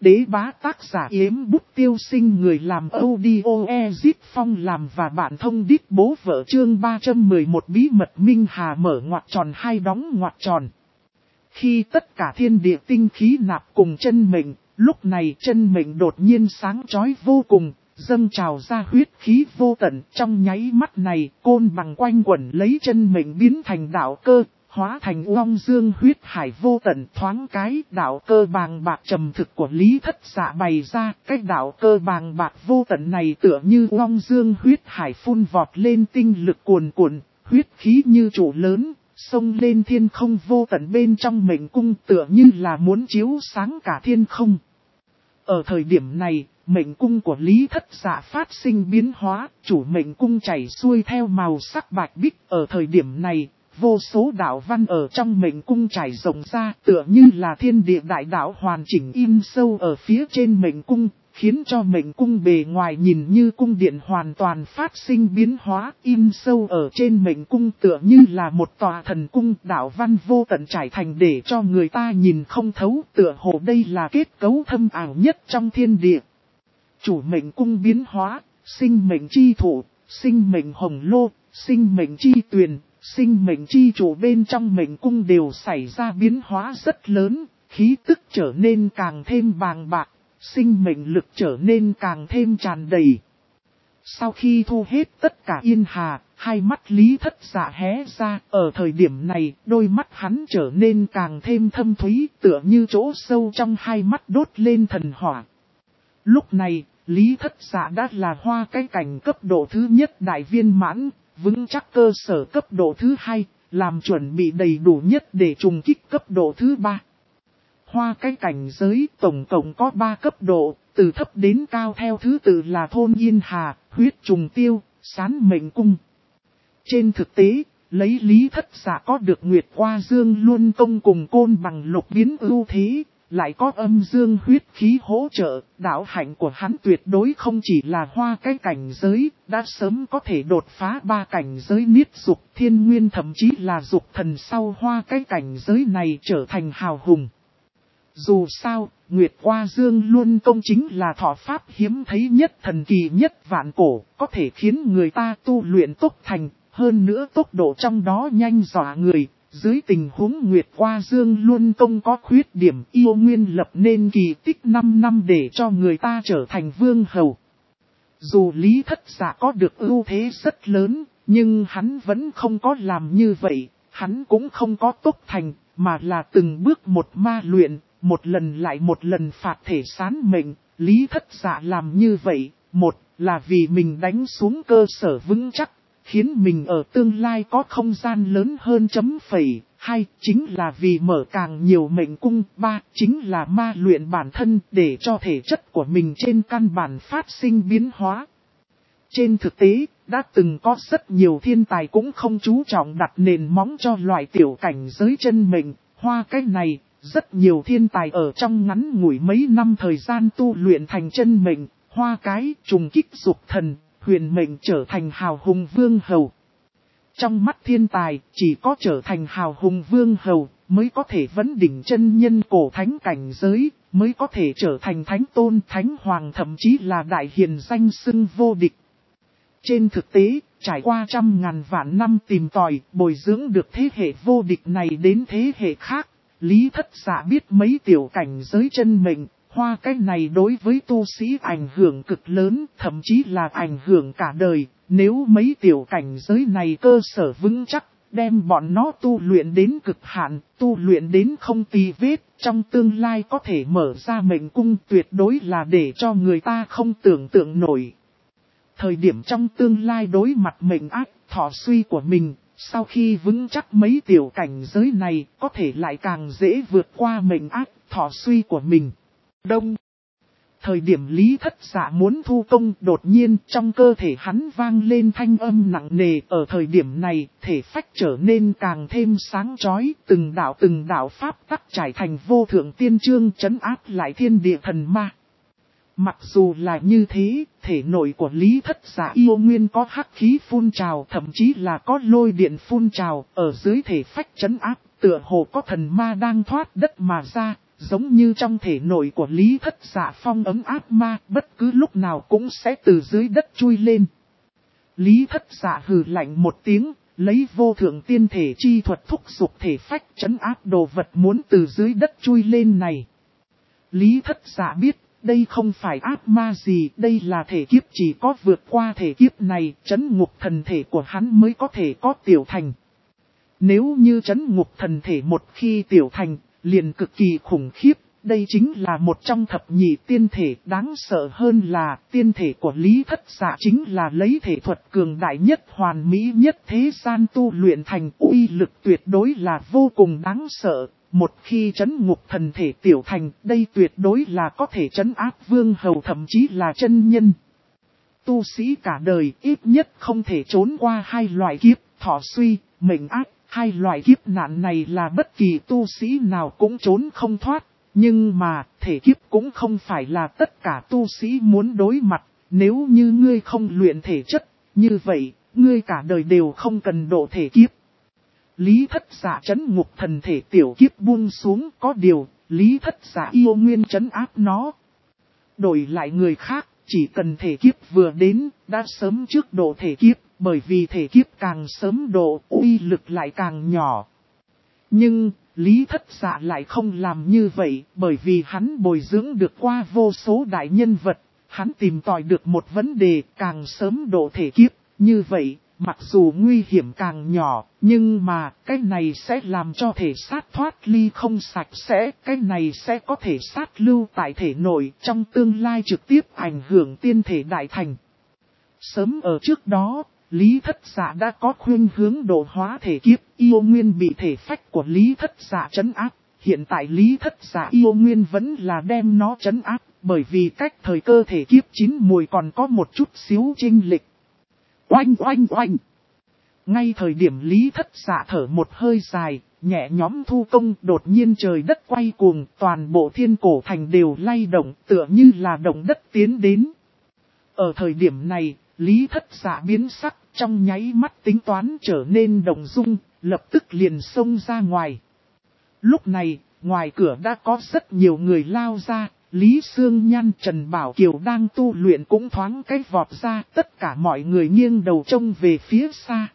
Đế bá tác giả Yếm Bút Tiêu Sinh, người làm audio Ezip Phong làm và bạn thông đít bố vợ, chương 311 bí mật Minh Hà mở ngoặc tròn hai đóng ngoặc tròn. Khi tất cả thiên địa tinh khí nạp cùng chân mệnh, lúc này chân mệnh đột nhiên sáng chói vô cùng, dâng trào ra huyết khí vô tận. Trong nháy mắt này, côn bằng quanh quẩn lấy chân mệnh biến thành đạo cơ, hóa thành uong dương huyết hải vô tận. Thoáng cái đạo cơ bàng bạc trầm thực của Lý Thất Dạ bày ra. Cái đạo cơ bàng bạc vô tận này tựa như uong dương huyết hải phun vọt lên, tinh lực cuồn cuộn, huyết khí như trụ lớn, xông lên thiên không vô tận. Bên trong mệnh cung tựa như là muốn chiếu sáng cả thiên không. Ở thời điểm này, mệnh cung của Lý Thất Dạ phát sinh biến hóa, chủ mệnh cung chảy xuôi theo màu sắc bạch bích. Ở thời điểm này, vô số đạo văn ở trong mệnh cung trải rộng ra, tựa như là thiên địa đại đạo hoàn chỉnh in sâu ở phía trên mệnh cung, khiến cho mệnh cung bề ngoài nhìn như cung điện hoàn toàn phát sinh biến hóa. In sâu ở trên mệnh cung tựa như là một tòa thần cung, đạo văn vô tận trải thành để cho người ta nhìn không thấu, tựa hồ đây là kết cấu thâm ảo nhất trong thiên địa. Chủ mệnh cung biến hóa, sinh mệnh chi thủ, sinh mệnh hồng lô, sinh mệnh chi tuyền, sinh mệnh chi chủ bên trong mệnh cung đều xảy ra biến hóa rất lớn, khí tức trở nên càng thêm bàng bạc, sinh mệnh lực trở nên càng thêm tràn đầy. Sau khi thu hết tất cả yên hà, hai mắt Lý Thất Dạ hé ra. Ở thời điểm này, đôi mắt hắn trở nên càng thêm thâm thúy, tựa như chỗ sâu trong hai mắt đốt lên thần hỏa. Lúc này, Lý Thất Dạ đã là hoa cái cảnh cấp độ thứ nhất đại viên mãn, vững chắc cơ sở cấp độ thứ hai, làm chuẩn bị đầy đủ nhất để trùng kích cấp độ thứ ba. Hoa cái cảnh giới tổng cộng có 3 cấp độ, từ thấp đến cao theo thứ tự là thôn yên hà, huyết trùng tiêu, sán mệnh cung. Trên thực tế, lấy Lý Thất Dạ có được Nguyệt Hoa Dương Luân Công cùng côn bằng lục biến ưu thế, lại có âm dương huyết khí hỗ trợ, đạo hạnh của hắn tuyệt đối không chỉ là hoa cái cảnh giới, đã sớm có thể đột phá 3 cảnh giới niết dục thiên nguyên, thậm chí là dục thần sau hoa cái cảnh giới này trở thành hào hùng. Dù sao, Nguyệt Hoa Dương Luân Công chính là thọ pháp hiếm thấy nhất, thần kỳ nhất vạn cổ, có thể khiến người ta tu luyện tốc thành, hơn nữa tốc độ trong đó nhanh dọa người. Dưới tình huống Nguyệt Hoa Dương Luân Công có khuyết điểm, yêu nguyên lập nên kỳ tích 5 năm để cho người ta trở thành vương hầu. Dù Lý Thất Dạ có được ưu thế rất lớn, nhưng hắn vẫn không có làm như vậy, hắn cũng không có tốc thành, mà là từng bước một ma luyện, một lần lại một lần phạt thể sán mệnh. Lý Thất Dạ làm như vậy, một là vì mình đánh xuống cơ sở vững chắc, khiến mình ở tương lai có không gian lớn hơn. Hai chính là vì mở càng nhiều mệnh cung. Ba chính là ma luyện bản thân để cho thể chất của mình trên căn bản phát sinh biến hóa. Trên thực tế, đã từng có rất nhiều thiên tài cũng không chú trọng đặt nền móng cho loại tiểu cảnh giới chân mệnh. Hoa cái này, rất nhiều thiên tài ở trong ngắn ngủi mấy năm thời gian tu luyện thành chân mệnh, hoa cái trùng kích dục thần, huyền mệnh trở thành hào hùng vương hầu. Trong mắt thiên tài, chỉ có trở thành hào hùng vương hầu, mới có thể vấn đỉnh chân nhân cổ thánh cảnh giới, mới có thể trở thành thánh tôn, thánh hoàng, thậm chí là đại hiền danh xưng vô địch. Trên thực tế, trải qua trăm ngàn vạn năm tìm tòi, bồi dưỡng được thế hệ vô địch này đến thế hệ khác, Lý Thất Dạ biết mấy tiểu cảnh giới chân mệnh. Hoa cái này đối với tu sĩ ảnh hưởng cực lớn, thậm chí là ảnh hưởng cả đời. Nếu mấy tiểu cảnh giới này cơ sở vững chắc, đem bọn nó tu luyện đến cực hạn, tu luyện đến không tì vết, trong tương lai có thể mở ra mệnh cung, tuyệt đối là để cho người ta không tưởng tượng nổi. Thời điểm trong tương lai đối mặt mệnh ác, thọ suy của mình, sau khi vững chắc mấy tiểu cảnh giới này, có thể lại càng dễ vượt qua mệnh ác, thọ suy của mình. Đông. Thời điểm Lý Thất Dạ muốn thu công, đột nhiên trong cơ thể hắn vang lên thanh âm nặng nề. Ở thời điểm này, thể phách trở nên càng thêm sáng chói, từng đạo pháp tắc trải thành vô thượng tiên chương trấn áp lại thiên địa thần ma. Mặc dù là như thế, thể nội của Lý Thất Dạ yêu nguyên có hắc khí phun trào, thậm chí là có lôi điện phun trào, ở dưới thể phách trấn áp, tựa hồ có thần ma đang thoát đất mà ra, giống như trong thể nội của Lý Thất Dạ phong ấm ác ma, bất cứ lúc nào cũng sẽ từ dưới đất chui lên. Lý Thất Dạ hừ lạnh một tiếng, lấy vô thượng tiên thể chi thuật thúc giục thể phách trấn áp đồ vật muốn từ dưới đất chui lên này. Lý Thất Dạ biết, đây không phải ác ma gì, đây là thể kiếp, chỉ có vượt qua thể kiếp này, trấn ngục thần thể của hắn mới có thể có tiểu thành. Nếu như trấn ngục thần thể một khi tiểu thành, liền cực kỳ khủng khiếp, đây chính là một trong thập nhị tiên thể. Đáng sợ hơn là tiên thể của Lý Thất Dạ chính là lấy thể thuật cường đại nhất, hoàn mỹ nhất thế gian tu luyện thành, uy lực tuyệt đối là vô cùng đáng sợ. Một khi trấn ngục thần thể tiểu thành, đây tuyệt đối là có thể trấn áp vương hầu thậm chí là chân nhân. Tu sĩ cả đời ít nhất không thể trốn qua hai loại kiếp, thọ suy, mệnh ác. Hai loại kiếp nạn này là bất kỳ tu sĩ nào cũng trốn không thoát. Nhưng mà, thể kiếp cũng không phải là tất cả tu sĩ muốn đối mặt. Nếu như ngươi không luyện thể chất, như vậy, ngươi cả đời đều không cần độ thể kiếp. Lý Thất Dạ trấn ngục thần thể tiểu kiếp buông xuống, có điều, Lý Thất Dạ yêu nguyên trấn áp nó. Đổi lại người khác, chỉ cần thể kiếp vừa đến, đã sớm trước độ thể kiếp, bởi vì thể kiếp càng sớm độ, uy lực lại càng nhỏ. Nhưng, Lý Thất Dạ lại không làm như vậy, bởi vì hắn bồi dưỡng được qua vô số đại nhân vật, hắn tìm tòi được một vấn đề, càng sớm độ thể kiếp, như vậy, mặc dù nguy hiểm càng nhỏ, nhưng mà cái này sẽ làm cho thể sát thoát ly không sạch sẽ, cái này sẽ có thể sát lưu tại thể nội, trong tương lai trực tiếp ảnh hưởng tiên thể đại thành. Sớm ở trước đó, Lý Thất Dạ đã có khuyên hướng độ hóa thể kiếp, yêu nguyên bị thể phách của Lý Thất Dạ trấn áp. Hiện tại Lý Thất Dạ yêu nguyên vẫn là đem nó trấn áp, bởi vì cách thời cơ thể kiếp chín mùi còn có một chút xíu chênh lệch. Oanh oanh oanh! Ngay thời điểm Lý Thất Dạ thở một hơi dài, nhẹ nhõm thu công, đột nhiên trời đất quay cuồng, toàn bộ thiên cổ thành đều lay động, tựa như là động đất tiến đến. Ở thời điểm này, Lý Thất Dạ biến sắc, trong nháy mắt tính toán trở nên động dung, lập tức liền xông ra ngoài. Lúc này, ngoài cửa đã có rất nhiều người lao ra, Lý Sương Nhan, Trần Bảo Kiều đang tu luyện cũng thoáng cái vọt ra, tất cả mọi người nghiêng đầu trông về phía xa.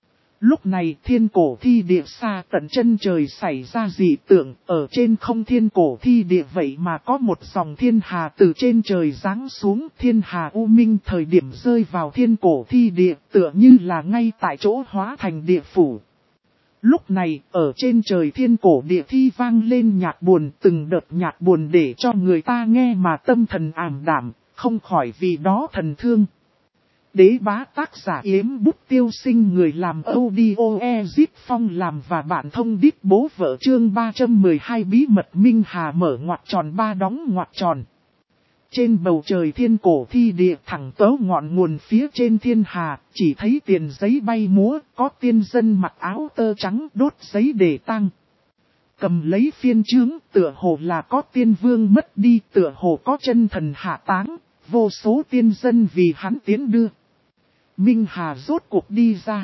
Lúc này thiên cổ thi địa xa tận chân trời xảy ra dị tượng, ở trên không thiên cổ thi địa vậy mà có một dòng thiên hà từ trên trời giáng xuống. Thiên hà u minh thời điểm rơi vào thiên cổ thi địa, tựa như là ngay tại chỗ hóa thành địa phủ. Lúc này, ở trên trời thiên cổ địa thi vang lên nhạc buồn, từng đợt nhạc buồn để cho người ta nghe mà tâm thần ảm đạm, không khỏi vì đó thần thương. Đế bá tác giả Yếm Bút Tiêu Sinh, người làm audio Ezip Phong làm và bạn thông đít bố vợ, chương 312 bí mật Minh Hà mở ngoặc tròn ba đóng ngoặc tròn. Trên bầu trời thiên cổ thi địa thẳng tớ ngọn nguồn phía trên thiên hà, chỉ thấy tiền giấy bay múa, có tiên dân mặc áo tơ trắng đốt giấy để tang. Cầm lấy phiên chướng, tựa hồ là có tiên vương mất đi, tựa hồ có chân thần hạ táng, vô số tiên dân vì hắn tiến đưa. Minh Hà rốt cuộc đi ra.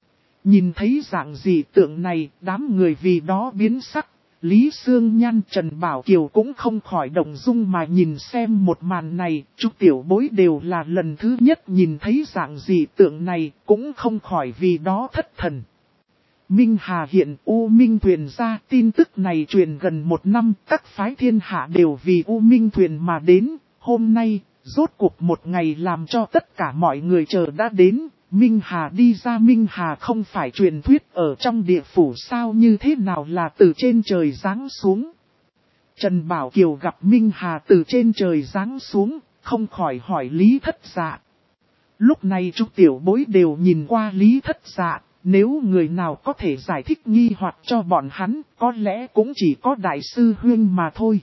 Nhìn thấy dạng dị tượng này, đám người vì đó biến sắc. Lý Sương Nhan, Trần Bảo Kiều cũng không khỏi động dung mà nhìn xem một màn này. Chúng tiểu bối đều là lần thứ nhất nhìn thấy dạng dị tượng này, cũng không khỏi vì đó thất thần. Minh Hà hiện U Minh Thuyền ra, tin tức này truyền gần một năm, các phái thiên hạ đều vì U Minh Thuyền mà đến. Hôm nay, rốt cuộc một ngày làm cho tất cả mọi người chờ đã đến. Minh Hà đi ra. Minh Hà không phải truyền thuyết ở trong địa phủ sao, như thế nào là từ trên trời giáng xuống. Trần Bảo Kiều gặp Minh Hà từ trên trời giáng xuống, không khỏi hỏi Lý Thất Dạ. Lúc này chúng tiểu bối đều nhìn qua Lý Thất Dạ, nếu người nào có thể giải thích nghi hoặc cho bọn hắn, có lẽ cũng chỉ có Đại sư Huyên mà thôi.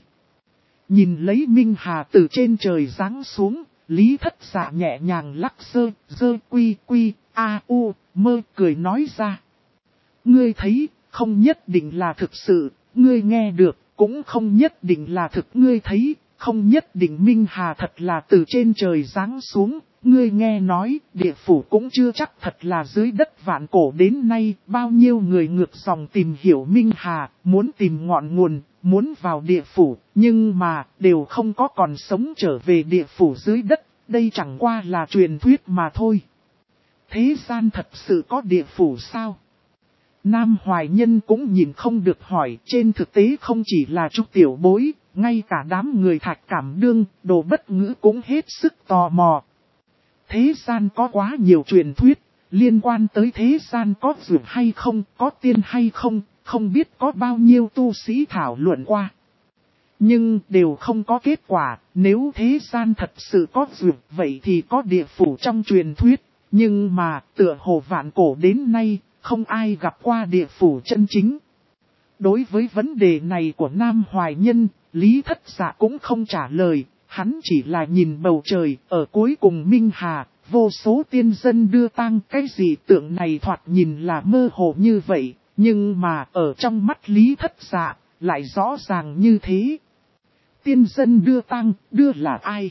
Nhìn lấy Minh Hà từ trên trời giáng xuống, Lý Thất Dạ nhẹ nhàng lắc dơ quy quy, a u, mơ cười nói ra. Ngươi thấy, không nhất định là thực sự, ngươi nghe được, cũng không nhất định là thực. Ngươi thấy, không nhất định Minh Hà thật là từ trên trời giáng xuống, Ngươi nghe nói, địa phủ cũng chưa chắc thật là dưới đất vạn cổ đến nay, bao nhiêu người ngược dòng tìm hiểu Minh Hà, muốn tìm ngọn nguồn, muốn vào địa phủ, nhưng mà, đều không có còn sống trở về địa phủ dưới đất, đây chẳng qua là truyền thuyết mà thôi. Thế gian thật sự có địa phủ sao? Nam Hoài Nhân cũng nhìn không được hỏi, trên thực tế không chỉ là Trúc Tiểu Bối, ngay cả đám người Thạch Cảm Đương, Đồ Bất Ngữ cũng hết sức tò mò. Thế gian có quá nhiều truyền thuyết, liên quan tới thế gian có dược hay không, có tiên hay không, không biết có bao nhiêu tu sĩ thảo luận qua. Nhưng đều không có kết quả, nếu thế gian thật sự có dược vậy thì có địa phủ trong truyền thuyết. Nhưng mà tựa hồ vạn cổ đến nay, không ai gặp qua địa phủ chân chính. Đối với vấn đề này của Nam Hoài Nhân, Lý Thất Dạ cũng không trả lời, hắn chỉ là nhìn bầu trời, ở cuối cùng Minh Hà, vô số tiên dân đưa tang, cái gì tượng này thoạt nhìn là mơ hồ như vậy, nhưng mà ở trong mắt Lý Thất Dạ, lại rõ ràng như thế. Tiên dân đưa tang, đưa là ai?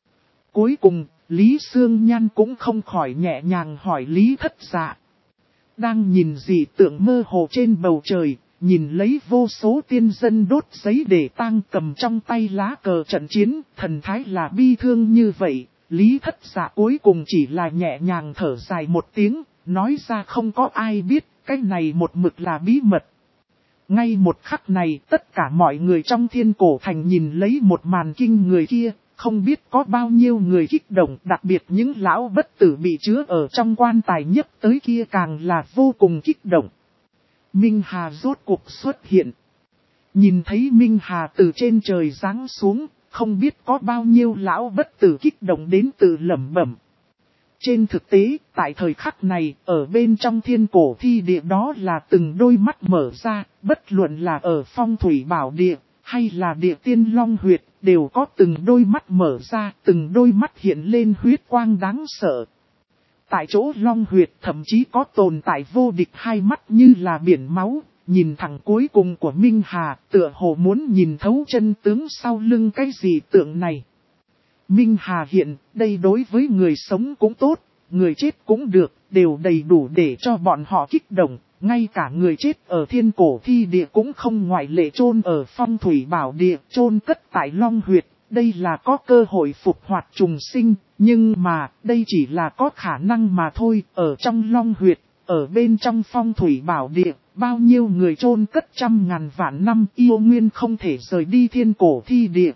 Cuối cùng, Lý Sương Nhan cũng không khỏi nhẹ nhàng hỏi Lý Thất Dạ. Đang nhìn dị tượng mơ hồ trên bầu trời, nhìn lấy vô số tiên dân đốt giấy để tang, cầm trong tay lá cờ trận chiến, thần thái là bi thương như vậy. Lý Thất Dạ cuối cùng chỉ là nhẹ nhàng thở dài một tiếng, nói ra không có ai biết, cái này một mực là bí mật. Ngay một khắc này, tất cả mọi người trong Thiên Cổ Thành nhìn lấy một màn kinh người kia, không biết có bao nhiêu người kích động, đặc biệt những lão bất tử bị chứa ở trong quan tài nhất tới kia càng là vô cùng kích động. Minh Hà rốt cuộc xuất hiện. Nhìn thấy Minh Hà từ trên trời giáng xuống, không biết có bao nhiêu lão bất tử kích động đến tự lẩm bẩm. Trên thực tế, tại thời khắc này, ở bên trong Thiên Cổ Thi Địa đó là từng đôi mắt mở ra, bất luận là ở Phong Thủy Bảo Địa, hay là Địa Tiên Long Huyệt, đều có từng đôi mắt mở ra, từng đôi mắt hiện lên huyết quang đáng sợ. Tại chỗ Long Huyệt thậm chí có tồn tại vô địch hai mắt như là biển máu, nhìn thẳng cuối cùng của Minh Hà, tựa hồ muốn nhìn thấu chân tướng sau lưng cái gì tượng này. Minh Hà hiện, đây đối với người sống cũng tốt, người chết cũng được, đều đầy đủ để cho bọn họ kích động, ngay cả người chết ở Thiên Cổ Thi Địa cũng không ngoại lệ, chôn ở Phong Thủy Bảo Địa, chôn cất tại Long Huyệt, đây là có cơ hội phục hoạt trùng sinh, nhưng mà, đây chỉ là có khả năng mà thôi, ở trong Long Huyệt, ở bên trong Phong Thủy Bảo Địa, bao nhiêu người chôn cất trăm ngàn vạn năm yêu nguyên không thể rời đi Thiên Cổ Thi Địa.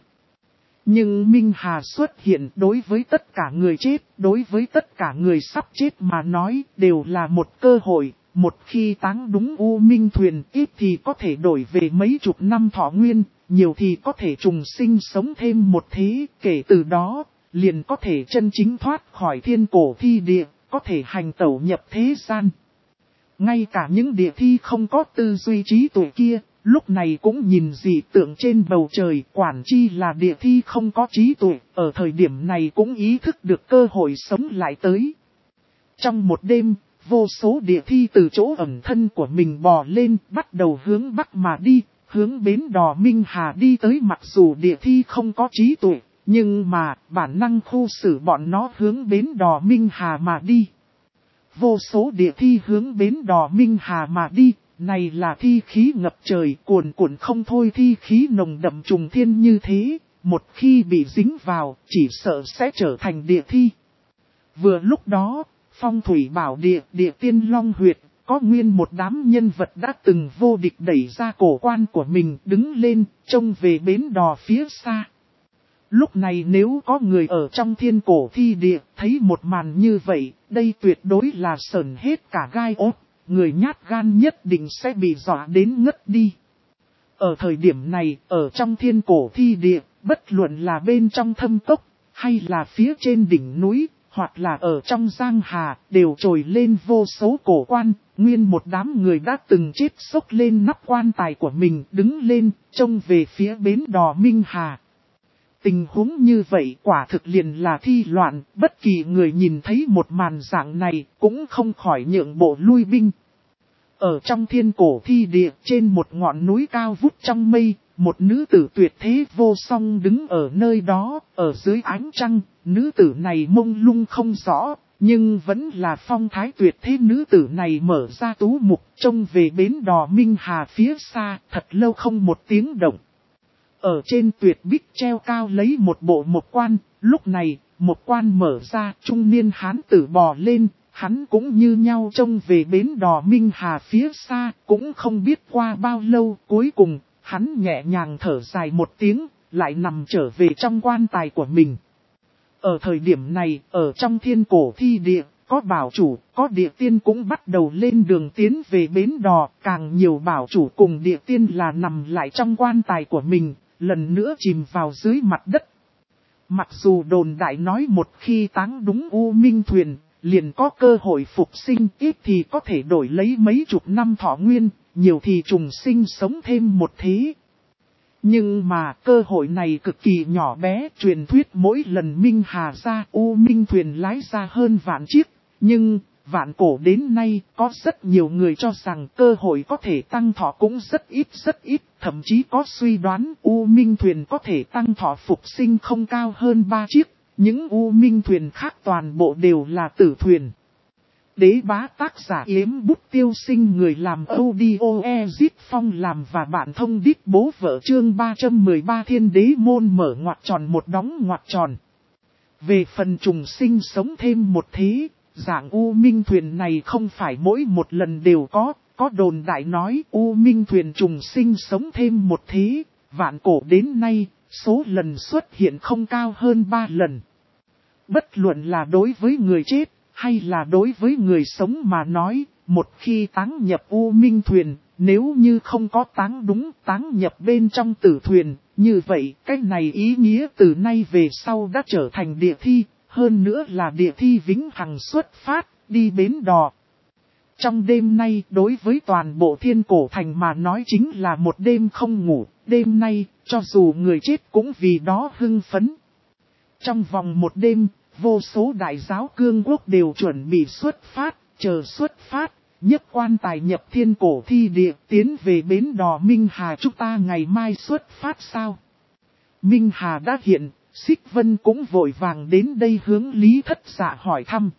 Nhưng Minh Hà xuất hiện đối với tất cả người chết, đối với tất cả người sắp chết mà nói đều là một cơ hội. Một khi táng đúng U Minh Thuyền, ít thì có thể đổi về mấy chục năm thọ nguyên, nhiều thì có thể trùng sinh sống thêm một thế. Kể từ đó, liền có thể chân chính thoát khỏi Thiên Cổ Thi Địa, có thể hành tẩu nhập thế gian. Ngay cả những địa thi không có tư duy trí tuệ kia, lúc này cũng nhìn dị tượng trên bầu trời, quản chi là địa thi không có trí tuệ, ở thời điểm này cũng ý thức được cơ hội sống lại tới. Trong một đêm, vô số địa thi từ chỗ ẩn thân của mình bò lên, bắt đầu hướng bắc mà đi, hướng bến đò Minh Hà đi tới. Mặc dù địa thi không có trí tuệ, nhưng mà bản năng khu xử bọn nó hướng bến đò Minh Hà mà đi. Vô số địa thi hướng bến đò Minh Hà mà đi, này là thi khí ngập trời, cuồn cuộn không thôi, thi khí nồng đậm trùng thiên như thế, một khi bị dính vào, chỉ sợ sẽ trở thành địa thi. Vừa lúc đó, Phong Thủy Bảo Địa, Địa Tiên Long Huyệt, có nguyên một đám nhân vật đã từng vô địch đẩy ra cổ quan của mình, đứng lên, trông về bến đò phía xa. Lúc này nếu có người ở trong Thiên Cổ Thi Địa, thấy một màn như vậy, đây tuyệt đối là sởn hết cả gai ốt, người nhát gan nhất định sẽ bị dọa đến ngất đi. Ở thời điểm này, ở trong Thiên Cổ Thi Địa, bất luận là bên trong thâm cốc, hay là phía trên đỉnh núi, hoặc là ở trong giang hà, đều trồi lên vô số cổ quan, nguyên một đám người đã từng chết sốc lên nắp quan tài của mình, đứng lên, trông về phía bến đò Minh Hà. Tình huống như vậy quả thực liền là thi loạn, bất kỳ người nhìn thấy một màn dạng này cũng không khỏi nhượng bộ lui binh. Ở trong Thiên Cổ Thi Địa, trên một ngọn núi cao vút trong mây, một nữ tử tuyệt thế vô song đứng ở nơi đó, ở dưới ánh trăng, nữ tử này mông lung không rõ, nhưng vẫn là phong thái tuyệt thế. Nữ tử này mở ra tú mục trông về bến đò Minh Hà phía xa, thật lâu không một tiếng động. Ở trên tuyệt bích treo cao lấy một bộ mộc quan, lúc này, mộc quan mở ra, trung niên hán tử bò lên, hắn cũng như nhau trông về bến đò Minh Hà phía xa, cũng không biết qua bao lâu, cuối cùng, hắn nhẹ nhàng thở dài một tiếng, lại nằm trở về trong quan tài của mình. Ở thời điểm này, ở trong thiên cổ thi địa, có bảo chủ, có địa tiên cũng bắt đầu lên đường tiến về bến đò, càng nhiều bảo chủ cùng địa tiên là nằm lại trong quan tài của mình, lần nữa chìm vào dưới mặt đất. Mặc dù đồn đại nói một khi táng đúng U Minh Thuyền, liền có cơ hội phục sinh, ít thì có thể đổi lấy mấy chục năm thọ nguyên, nhiều thì trùng sinh sống thêm một thế. Nhưng mà cơ hội này cực kỳ nhỏ bé, truyền thuyết mỗi lần Minh Hà ra U Minh Thuyền lái ra hơn vạn chiếc, nhưng vạn cổ đến nay có rất nhiều người cho rằng cơ hội có thể tăng thọ cũng rất ít, thậm chí có suy đoán U Minh Thuyền có thể tăng thọ phục sinh không cao hơn 3 chiếc, những U Minh Thuyền khác toàn bộ đều là tử thuyền. Đế bá tác giả Yếm Bút Tiêu Sinh, người làm audio Ezit Phong làm và bạn thông đít bố vợ. Chương 313 Thiên Đế Môn mở ngoặc tròn một đóng ngoặc tròn. Về phần trùng sinh sống thêm một thế, dạng U Minh Thuyền này không phải mỗi một lần đều có đồn đại nói U Minh Thuyền trùng sinh sống thêm một thế, vạn cổ đến nay, số lần xuất hiện không cao hơn 3 lần. Bất luận là đối với người chết, hay là đối với người sống mà nói, một khi táng nhập U Minh Thuyền, nếu như không có táng đúng táng nhập bên trong tử thuyền, như vậy cái này ý nghĩa từ nay về sau đã trở thành địa thi, hơn nữa là địa thi vĩnh hằng xuất phát, đi bến đò. Trong đêm nay đối với toàn bộ thiên cổ thành mà nói chính là một đêm không ngủ, đêm nay cho dù người chết cũng vì đó hưng phấn. Trong vòng một đêm, vô số đại giáo cương quốc đều chuẩn bị xuất phát, chờ xuất phát, nhất quan tài nhập thiên cổ thi địa, tiến về bến đò Minh Hà. Chúng ta ngày mai xuất phát sao? Minh Hà đã hiện, Xích Vân cũng vội vàng đến đây hướng Lý Thất Dạ hỏi thăm.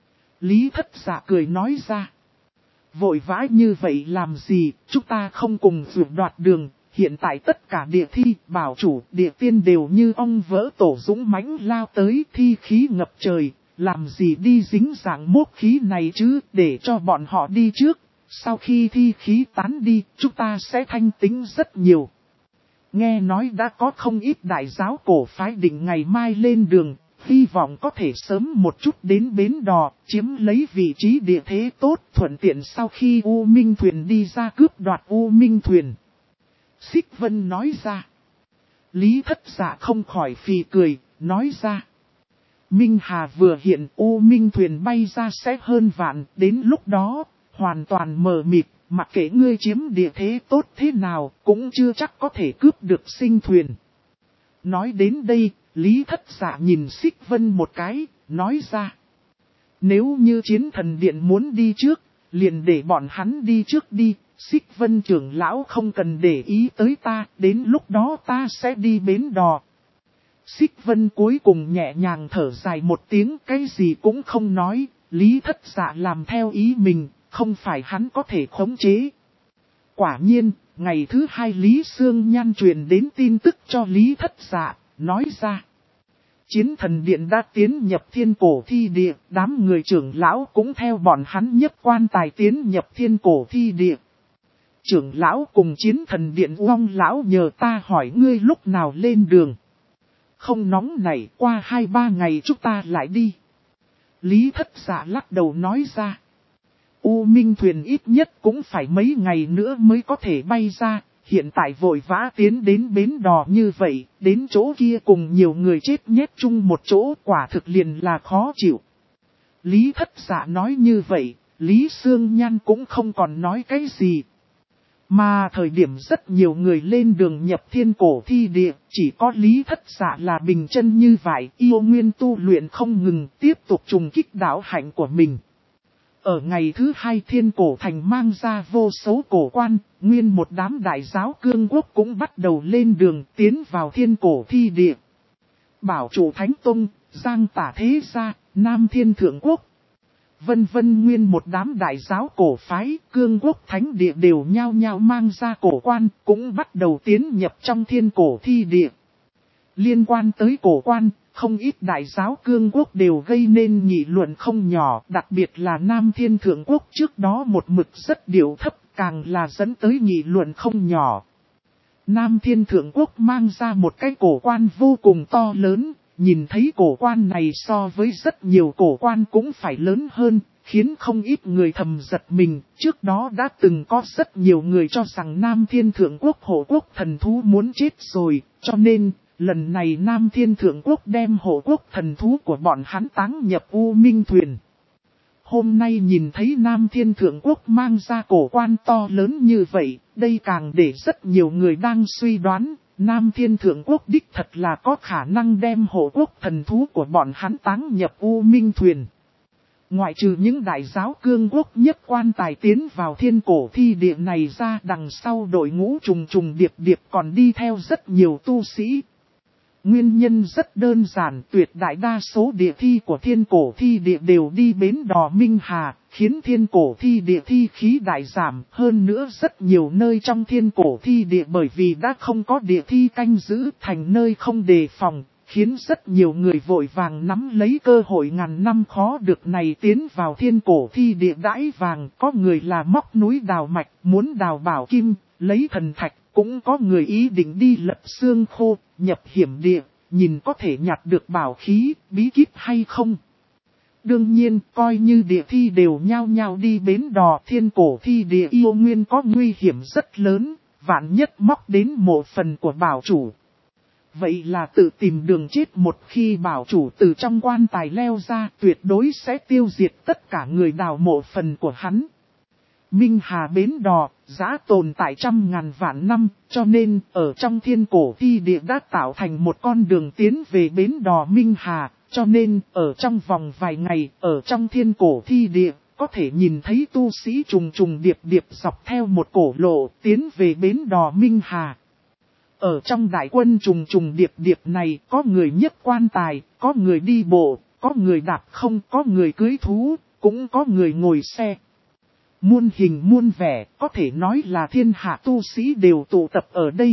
Lý Thất Dạ cười nói ra. Vội vã như vậy làm gì, chúng ta không cùng vượt đoạt đường. Hiện tại tất cả địa thi, bảo chủ, địa tiên đều như ong vỡ tổ dũng mãnh lao tới, thi khí ngập trời, làm gì đi dính dạng mốt khí này chứ, để cho bọn họ đi trước, sau khi thi khí tán đi, chúng ta sẽ thanh tính rất nhiều. Nghe nói đã có không ít đại giáo cổ phái định ngày mai lên đường, hy vọng có thể sớm một chút đến bến đò, chiếm lấy vị trí địa thế tốt, thuận tiện sau khi U Minh Thuyền đi ra cướp đoạt U Minh Thuyền. Xích Vân nói ra. Lý Thất Dạ không khỏi phì cười, nói ra. Minh Hà vừa hiện U Minh Thuyền bay ra sẽ hơn vạn, đến lúc đó, hoàn toàn mờ mịt, mặc kệ ngươi chiếm địa thế tốt thế nào, cũng chưa chắc có thể cướp được sinh thuyền. Nói đến đây, Lý Thất Dạ nhìn Xích Vân một cái, nói ra. Nếu như Chiến Thần Điện muốn đi trước, liền để bọn hắn đi trước đi. Xích Vân trưởng lão không cần để ý tới ta, đến lúc đó ta sẽ đi bến đò. Xích Vân cuối cùng nhẹ nhàng thở dài một tiếng, cái gì cũng không nói, Lý Thất Dạ làm theo ý mình, không phải hắn có thể khống chế. Quả nhiên, ngày thứ hai Lý Sương Nhan truyền đến tin tức cho Lý Thất Dạ, nói ra. Chiến Thần Điện đã tiến nhập thiên cổ thi địa, đám người trưởng lão cũng theo bọn hắn nhất quan tài tiến nhập thiên cổ thi địa. Trưởng lão cùng Chiến Thần Điện Uông lão nhờ ta hỏi ngươi lúc nào lên đường. Không nóng này, qua 2-3 ngày chúng ta lại đi. Lý Thất Dạ lắc đầu nói ra. U Minh Thuyền ít nhất cũng phải mấy ngày nữa mới có thể bay ra. Hiện tại vội vã tiến đến bến đò như vậy, đến chỗ kia cùng nhiều người chết nhét chung một chỗ, quả thực liền là khó chịu. Lý Thất Dạ nói như vậy, Lý Sương Nhan cũng không còn nói cái gì. Mà thời điểm rất nhiều người lên đường nhập thiên cổ thi địa, chỉ có Lý Thất Dạ là bình chân như vậy, yêu nguyên tu luyện không ngừng, tiếp tục trùng kích đạo hạnh của mình. Ở ngày thứ hai Thiên Cổ Thành mang ra vô số cổ quan, nguyên một đám đại giáo cương quốc cũng bắt đầu lên đường tiến vào Thiên Cổ Thi Địa. Bảo Chủ Thánh Tông, Giang Tả Thế Gia, Nam Thiên Thượng Quốc. Vân vân nguyên một đám đại giáo cổ phái, cương quốc thánh địa đều nhao nhao mang ra cổ quan, cũng bắt đầu tiến nhập trong Thiên Cổ Thi Địa. Liên quan tới cổ quan, không ít đại giáo cương quốc đều gây nên nghị luận không nhỏ, đặc biệt là Nam Thiên Thượng Quốc trước đó một mực rất điệu thấp, càng là dẫn tới nghị luận không nhỏ. Nam Thiên Thượng Quốc mang ra một cái cổ quan vô cùng to lớn, nhìn thấy cổ quan này so với rất nhiều cổ quan cũng phải lớn hơn, khiến không ít người thầm giật mình. Trước đó đã từng có rất nhiều người cho rằng Nam Thiên Thượng Quốc hộ quốc thần thú muốn chết rồi, cho nên lần này Nam Thiên Thượng Quốc đem hộ quốc thần thú của bọn hắn táng nhập U Minh Thuyền. Hôm nay nhìn thấy Nam Thiên Thượng Quốc mang ra cổ quan to lớn như vậy, đây càng để rất nhiều người đang suy đoán, Nam Thiên Thượng Quốc đích thật là có khả năng đem hộ quốc thần thú của bọn hắn táng nhập U Minh Thuyền. Ngoại trừ những đại giáo cương quốc nhất quan tài tiến vào Thiên Cổ Thi Địa này ra, đằng sau đội ngũ trùng trùng điệp điệp còn đi theo rất nhiều tu sĩ. Nguyên nhân rất đơn giản, tuyệt đại đa số địa thi của Thiên Cổ Thi Địa đều đi bến đò Minh Hà, khiến Thiên Cổ Thi Địa thi khí đại giảm. Hơn nữa rất nhiều nơi trong Thiên Cổ Thi Địa bởi vì đã không có địa thi canh giữ thành nơi không đề phòng, khiến rất nhiều người vội vàng nắm lấy cơ hội ngàn năm khó được này tiến vào Thiên Cổ Thi Địa đãi vàng. Có người là móc núi đào mạch, muốn đào bảo kim, lấy thần thạch. Cũng có người ý định đi lật xương khô, nhập hiểm địa, nhìn có thể nhặt được bảo khí, bí kíp hay không. Đương nhiên, coi như địa thi đều nhao nhao đi bến đò Thiên Cổ Thi Địa yêu nguyên có nguy hiểm rất lớn, vạn nhất móc đến một phần của bảo chủ. Vậy là tự tìm đường chết, một khi bảo chủ từ trong quan tài leo ra tuyệt đối sẽ tiêu diệt tất cả người đào mộ phần của hắn. Minh Hà bến đò, giá tồn tại trăm ngàn vạn năm, cho nên ở trong Thiên Cổ Thi Địa đã tạo thành một con đường tiến về bến đò Minh Hà, cho nên ở trong vòng vài ngày, ở trong Thiên Cổ Thi Địa, có thể nhìn thấy tu sĩ trùng trùng điệp điệp dọc theo một cổ lộ tiến về bến đò Minh Hà. Ở trong đại quân trùng trùng điệp điệp này, có người nhấc quan tài, có người đi bộ, có người đạp không, có người cưỡi thú, cũng có người ngồi xe. Muôn hình muôn vẻ, có thể nói là thiên hạ tu sĩ đều tụ tập ở đây.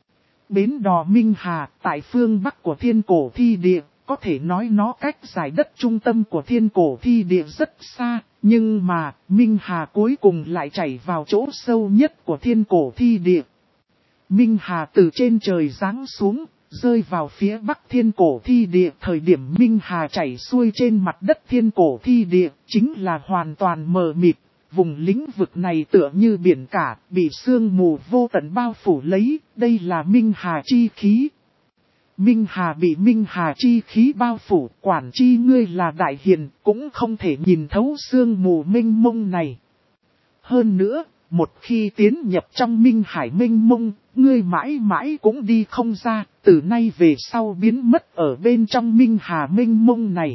Bến đò Minh Hà, tại phương Bắc của Thiên Cổ Thi Địa, có thể nói nó cách giải đất trung tâm của Thiên Cổ Thi Địa rất xa, nhưng mà, Minh Hà cuối cùng lại chảy vào chỗ sâu nhất của Thiên Cổ Thi Địa. Minh Hà từ trên trời giáng xuống, rơi vào phía Bắc Thiên Cổ Thi Địa. Thời điểm Minh Hà chảy xuôi trên mặt đất Thiên Cổ Thi Địa, chính là hoàn toàn mờ mịt. Vùng lĩnh vực này tựa như biển cả, bị sương mù vô tận bao phủ lấy, đây là Minh Hà chi khí. Minh Hà bị Minh Hà chi khí bao phủ, quản chi ngươi là đại hiền, cũng không thể nhìn thấu sương mù mênh mông này. Hơn nữa, một khi tiến nhập trong Minh Hải mênh mông, ngươi mãi mãi cũng đi không ra, từ nay về sau biến mất ở bên trong Minh Hà mênh mông này.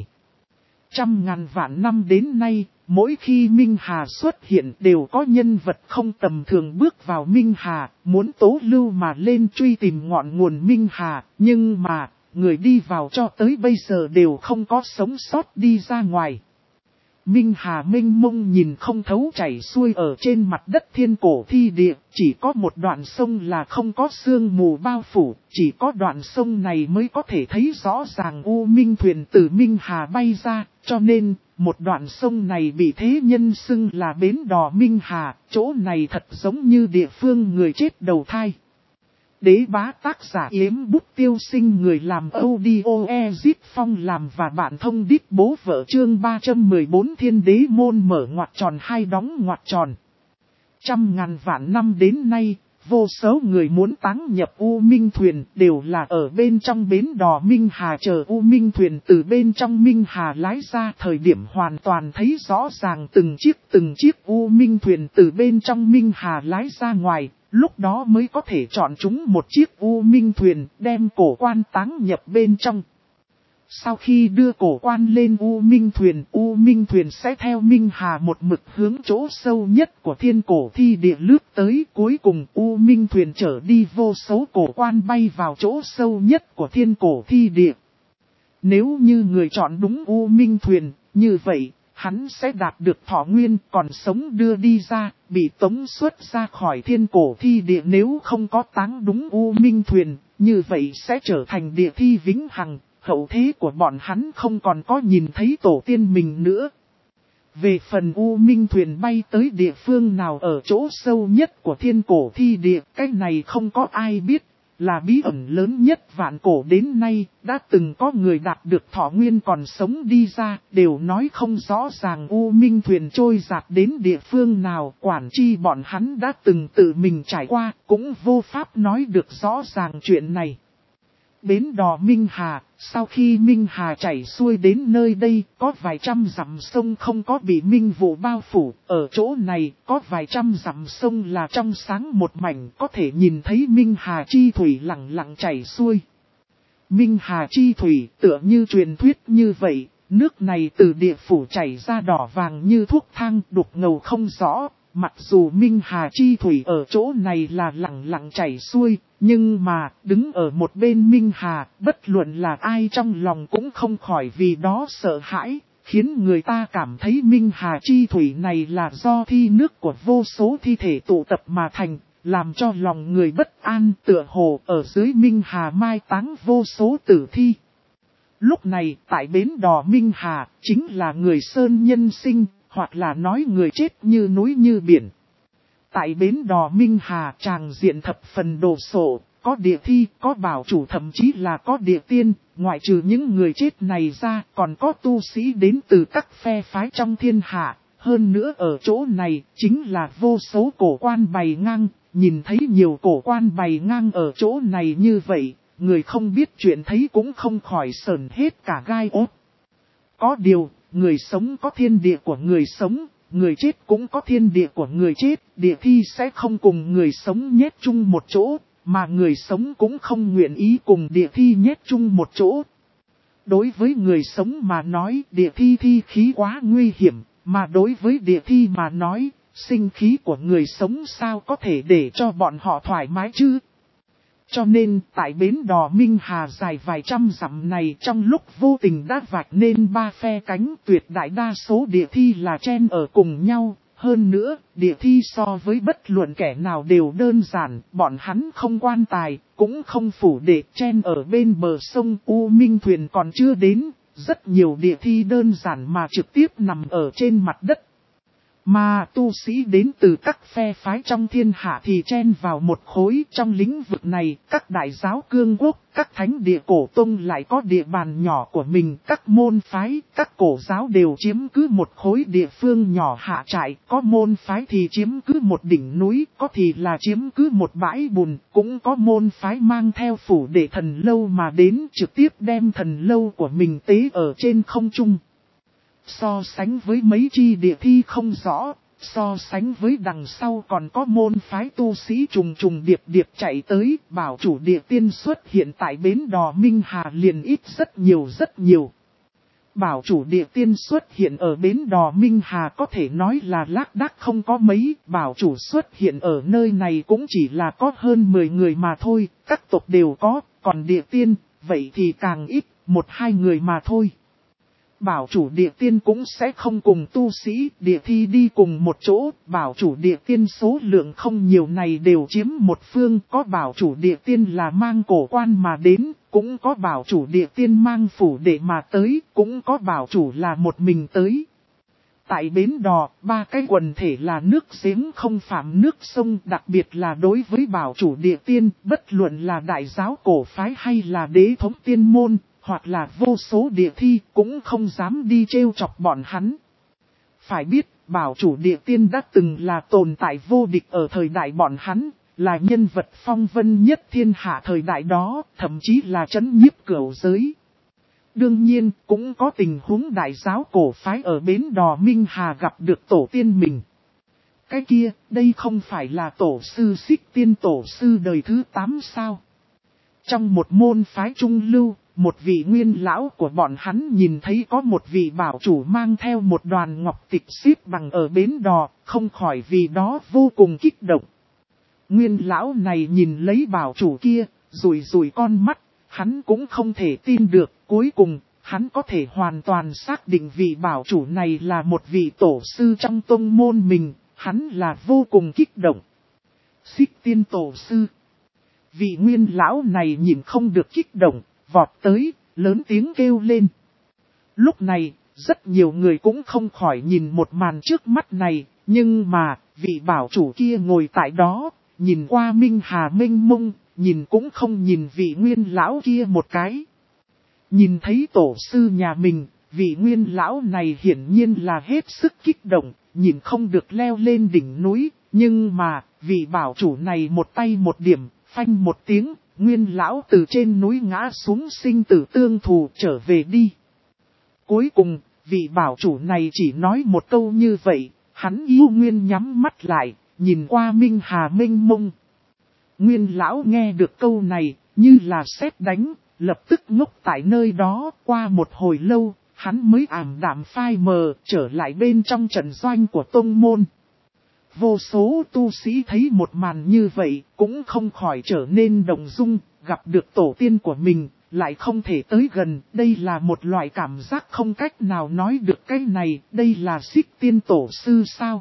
Trăm ngàn vạn năm đến nay, mỗi khi Minh Hà xuất hiện đều có nhân vật không tầm thường bước vào Minh Hà, muốn tố lưu mà lên truy tìm ngọn nguồn Minh Hà, nhưng mà, người đi vào cho tới bây giờ đều không có sống sót đi ra ngoài. Minh Hà mênh mông nhìn không thấu chảy xuôi ở trên mặt đất Thiên Cổ Thi Địa, chỉ có một đoạn sông là không có sương mù bao phủ, chỉ có đoạn sông này mới có thể thấy rõ ràng U Minh Thuyền từ Minh Hà bay ra, cho nên, một đoạn sông này bị thế nhân xưng là bến đò Minh Hà, chỗ này thật giống như địa phương người chết đầu thai. Đế bá tác giả Yếm Bút Tiêu Sinh, người làm audio Ezit Phong làm và bạn thông đít bố vợ, chương 314 Thiên Đế Môn mở ngoặc tròn hai đóng ngoặc tròn. Trăm ngàn vạn năm đến nay, vô số người muốn táng nhập U Minh Thuyền đều là ở bên trong bến đò Minh Hà chờ U Minh Thuyền từ bên trong Minh Hà lái ra. Thời điểm hoàn toàn thấy rõ ràng từng chiếc U Minh Thuyền từ bên trong Minh Hà lái ra ngoài. Lúc đó mới có thể chọn chúng một chiếc U Minh Thuyền đem cổ quan táng nhập bên trong. sau khi đưa cổ quan lên U Minh Thuyền sẽ theo Minh Hà một mực hướng chỗ sâu nhất của thiên cổ thi địa lướt tới. Cuối cùng U Minh Thuyền trở đi vô số cổ quan bay vào chỗ sâu nhất của thiên cổ thi địa. Nếu như người chọn đúng U Minh Thuyền, như vậy, hắn sẽ đạt được thọ nguyên, còn sống đưa đi ra, bị tống xuất ra khỏi thiên cổ thi địa. Nếu không có táng đúng U Minh Thuyền, như vậy sẽ trở thành địa thi vĩnh hằng, hậu thế của bọn hắn không còn có nhìn thấy tổ tiên mình nữa. Về phần U Minh Thuyền bay tới địa phương nào ở chỗ sâu nhất của thiên cổ thi địa, cái này không có ai biết. Là bí ẩn lớn nhất vạn cổ đến nay, đã từng có người đạt được thọ nguyên còn sống đi ra, đều nói không rõ ràng U Minh Thuyền trôi dạt đến địa phương nào, quản chi bọn hắn đã từng tự mình trải qua, cũng vô pháp nói được rõ ràng chuyện này. Bến đò Minh Hà, sau khi Minh Hà chảy xuôi đến nơi đây, có vài trăm dặm sông không có bị minh vụ bao phủ, ở chỗ này có vài trăm dặm sông là trong sáng một mảnh, có thể nhìn thấy Minh Hà chi thủy lặng lặng chảy xuôi. Minh Hà chi thủy tựa như truyền thuyết như vậy, nước này từ địa phủ chảy ra đỏ vàng như thuốc thang, đục ngầu không rõ. Mặc dù Minh Hà chi thủy ở chỗ này là lặng lặng chảy xuôi, nhưng mà đứng ở một bên Minh Hà, bất luận là ai trong lòng cũng không khỏi vì đó sợ hãi, khiến người ta cảm thấy Minh Hà chi thủy này là do thi nước của vô số thi thể tụ tập mà thành, làm cho lòng người bất an, tựa hồ ở dưới Minh Hà mai táng vô số tử thi. Lúc này tại bến đò Minh Hà chính là người sơn nhân sinh, hoặc là nói người chết như núi như biển. Tại bến đò Minh Hà tràng diện thập phần đồ sộ, có địa thi, có bảo chủ, thậm chí là có địa tiên. Ngoại trừ những người chết này ra, còn có tu sĩ đến từ các phe phái trong thiên hạ. Hơn nữa ở chỗ này chính là vô số cổ quan bày ngang. Nhìn thấy nhiều cổ quan bày ngang ở chỗ này như vậy, người không biết chuyện thấy cũng không khỏi sởn hết cả gai ốt. Có điều, người sống có thiên địa của người sống, người chết cũng có thiên địa của người chết, địa thi sẽ không cùng người sống nhét chung một chỗ, mà người sống cũng không nguyện ý cùng địa thi nhét chung một chỗ. Đối với người sống mà nói, địa thi thi khí quá nguy hiểm, mà đối với địa thi mà nói, sinh khí của người sống sao có thể để cho bọn họ thoải mái chứ? Cho nên, tại bến đò Minh Hà dài vài trăm dặm này trong lúc vô tình đã vạch nên ba phe cánh, tuyệt đại đa số địa thi là chen ở cùng nhau. Hơn nữa, địa thi so với bất luận kẻ nào đều đơn giản, bọn hắn không quan tài, cũng không phủ để chen ở bên bờ sông. U Minh Thuyền còn chưa đến, rất nhiều địa thi đơn giản mà trực tiếp nằm ở trên mặt đất. Mà tu sĩ đến từ các phe phái trong thiên hạ thì chen vào một khối. Trong lĩnh vực này, các đại giáo cương quốc, các thánh địa cổ tông lại có địa bàn nhỏ của mình. Các môn phái, các cổ giáo đều chiếm cứ một khối địa phương nhỏ hạ trại. Có môn phái thì chiếm cứ một đỉnh núi, có thì là chiếm cứ một bãi bùn. Cũng có môn phái mang theo phủ để thần lâu mà đến trực tiếp đem thần lâu của mình tế ở trên không trung. So sánh với mấy chi địa thi không rõ, so sánh với đằng sau còn có môn phái tu sĩ trùng trùng điệp điệp chạy tới, bảo chủ địa tiên xuất hiện tại bến đò Minh Hà liền ít rất nhiều. Bảo chủ địa tiên xuất hiện ở bến đò Minh Hà có thể nói là lác đác không có mấy, bảo chủ xuất hiện ở nơi này cũng chỉ là có hơn 10 người mà thôi, các tộc đều có, còn địa tiên, vậy thì càng ít, 1-2 người mà thôi. Bảo chủ địa tiên cũng sẽ không cùng tu sĩ địa thi đi cùng một chỗ, bảo chủ địa tiên số lượng không nhiều này đều chiếm một phương, có bảo chủ địa tiên là mang cổ quan mà đến, cũng có bảo chủ địa tiên mang phủ để mà tới, cũng có bảo chủ là một mình tới. Tại bến đò, ba cái quần thể là nước giếng không phạm nước sông, đặc biệt là đối với bảo chủ địa tiên, bất luận là đại giáo cổ phái hay là đế thống tiên môn, hoặc là vô số địa thi cũng không dám đi trêu chọc bọn hắn. Phải biết, bảo chủ địa tiên đã từng là tồn tại vô địch ở thời đại bọn hắn, là nhân vật phong vân nhất thiên hạ thời đại đó, thậm chí là trấn nhiếp cửu giới. Đương nhiên, cũng có tình huống đại giáo cổ phái ở bến đò Minh Hà gặp được tổ tiên mình. Cái kia, đây không phải là tổ sư Xích Tiên tổ sư đời thứ 8 sao? Trong một môn phái trung lưu, một vị nguyên lão của bọn hắn nhìn thấy có một vị bảo chủ mang theo một đoàn ngọc tịch xếp bằng ở bến đò, không khỏi vì đó vô cùng kích động. Nguyên lão này nhìn lấy bảo chủ kia, rủi rủi con mắt, hắn cũng không thể tin được, cuối cùng, hắn có thể hoàn toàn xác định vị bảo chủ này là một vị tổ sư trong tông môn mình, hắn là vô cùng kích động. Xích tiên tổ sư. Vị nguyên lão này nhìn không được kích động, vọt tới, lớn tiếng kêu lên. Lúc này, rất nhiều người cũng không khỏi nhìn một màn trước mắt này, nhưng mà, vị bảo chủ kia ngồi tại đó, nhìn qua Minh Hà mênh mông, nhìn cũng không nhìn vị nguyên lão kia một cái. Nhìn thấy tổ sư nhà mình, vị nguyên lão này hiển nhiên là hết sức kích động, nhìn không được leo lên đỉnh núi, nhưng mà, vị bảo chủ này một tay một điểm, phanh một tiếng, nguyên lão từ trên núi ngã xuống sinh tử tương thù trở về đi. Cuối cùng, vị bảo chủ này chỉ nói một câu như vậy, hắn yêu nguyên nhắm mắt lại, nhìn qua Minh Hà mênh mông. Nguyên lão nghe được câu này, như là sét đánh, lập tức ngốc tại nơi đó, qua một hồi lâu, hắn mới ảm đạm phai mờ, trở lại bên trong trận doanh của tông môn. Vô số tu sĩ thấy một màn như vậy, cũng không khỏi trở nên động dung, gặp được tổ tiên của mình, lại không thể tới gần, đây là một loại cảm giác không cách nào nói được cái này, đây là xích tiên tổ sư sao?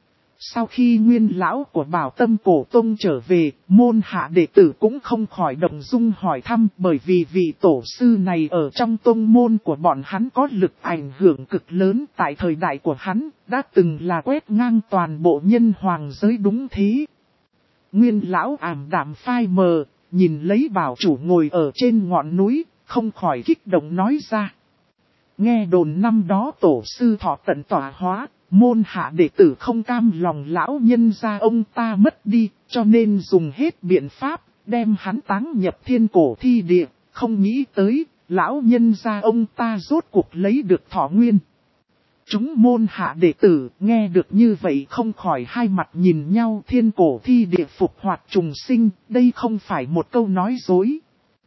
Sau khi nguyên lão của Bảo Tâm Cổ Tông trở về, môn hạ đệ tử cũng không khỏi động dung hỏi thăm, bởi vì vị tổ sư này ở trong tông môn của bọn hắn có lực ảnh hưởng cực lớn, tại thời đại của hắn, đã từng là quét ngang toàn bộ nhân hoàng giới đúng thế. Nguyên lão ảm đạm phai mờ, nhìn lấy bảo chủ ngồi ở trên ngọn núi, không khỏi kích động nói ra. Nghe đồn năm đó tổ sư thọ tận tọa hóa, môn hạ đệ tử không cam lòng lão nhân gia ông ta mất đi, cho nên dùng hết biện pháp, đem hắn táng nhập thiên cổ thi địa, không nghĩ tới, lão nhân gia ông ta rốt cuộc lấy được thọ nguyên. Chúng môn hạ đệ tử nghe được như vậy không khỏi hai mặt nhìn nhau, thiên cổ thi địa phục hoạt trùng sinh, đây không phải một câu nói dối.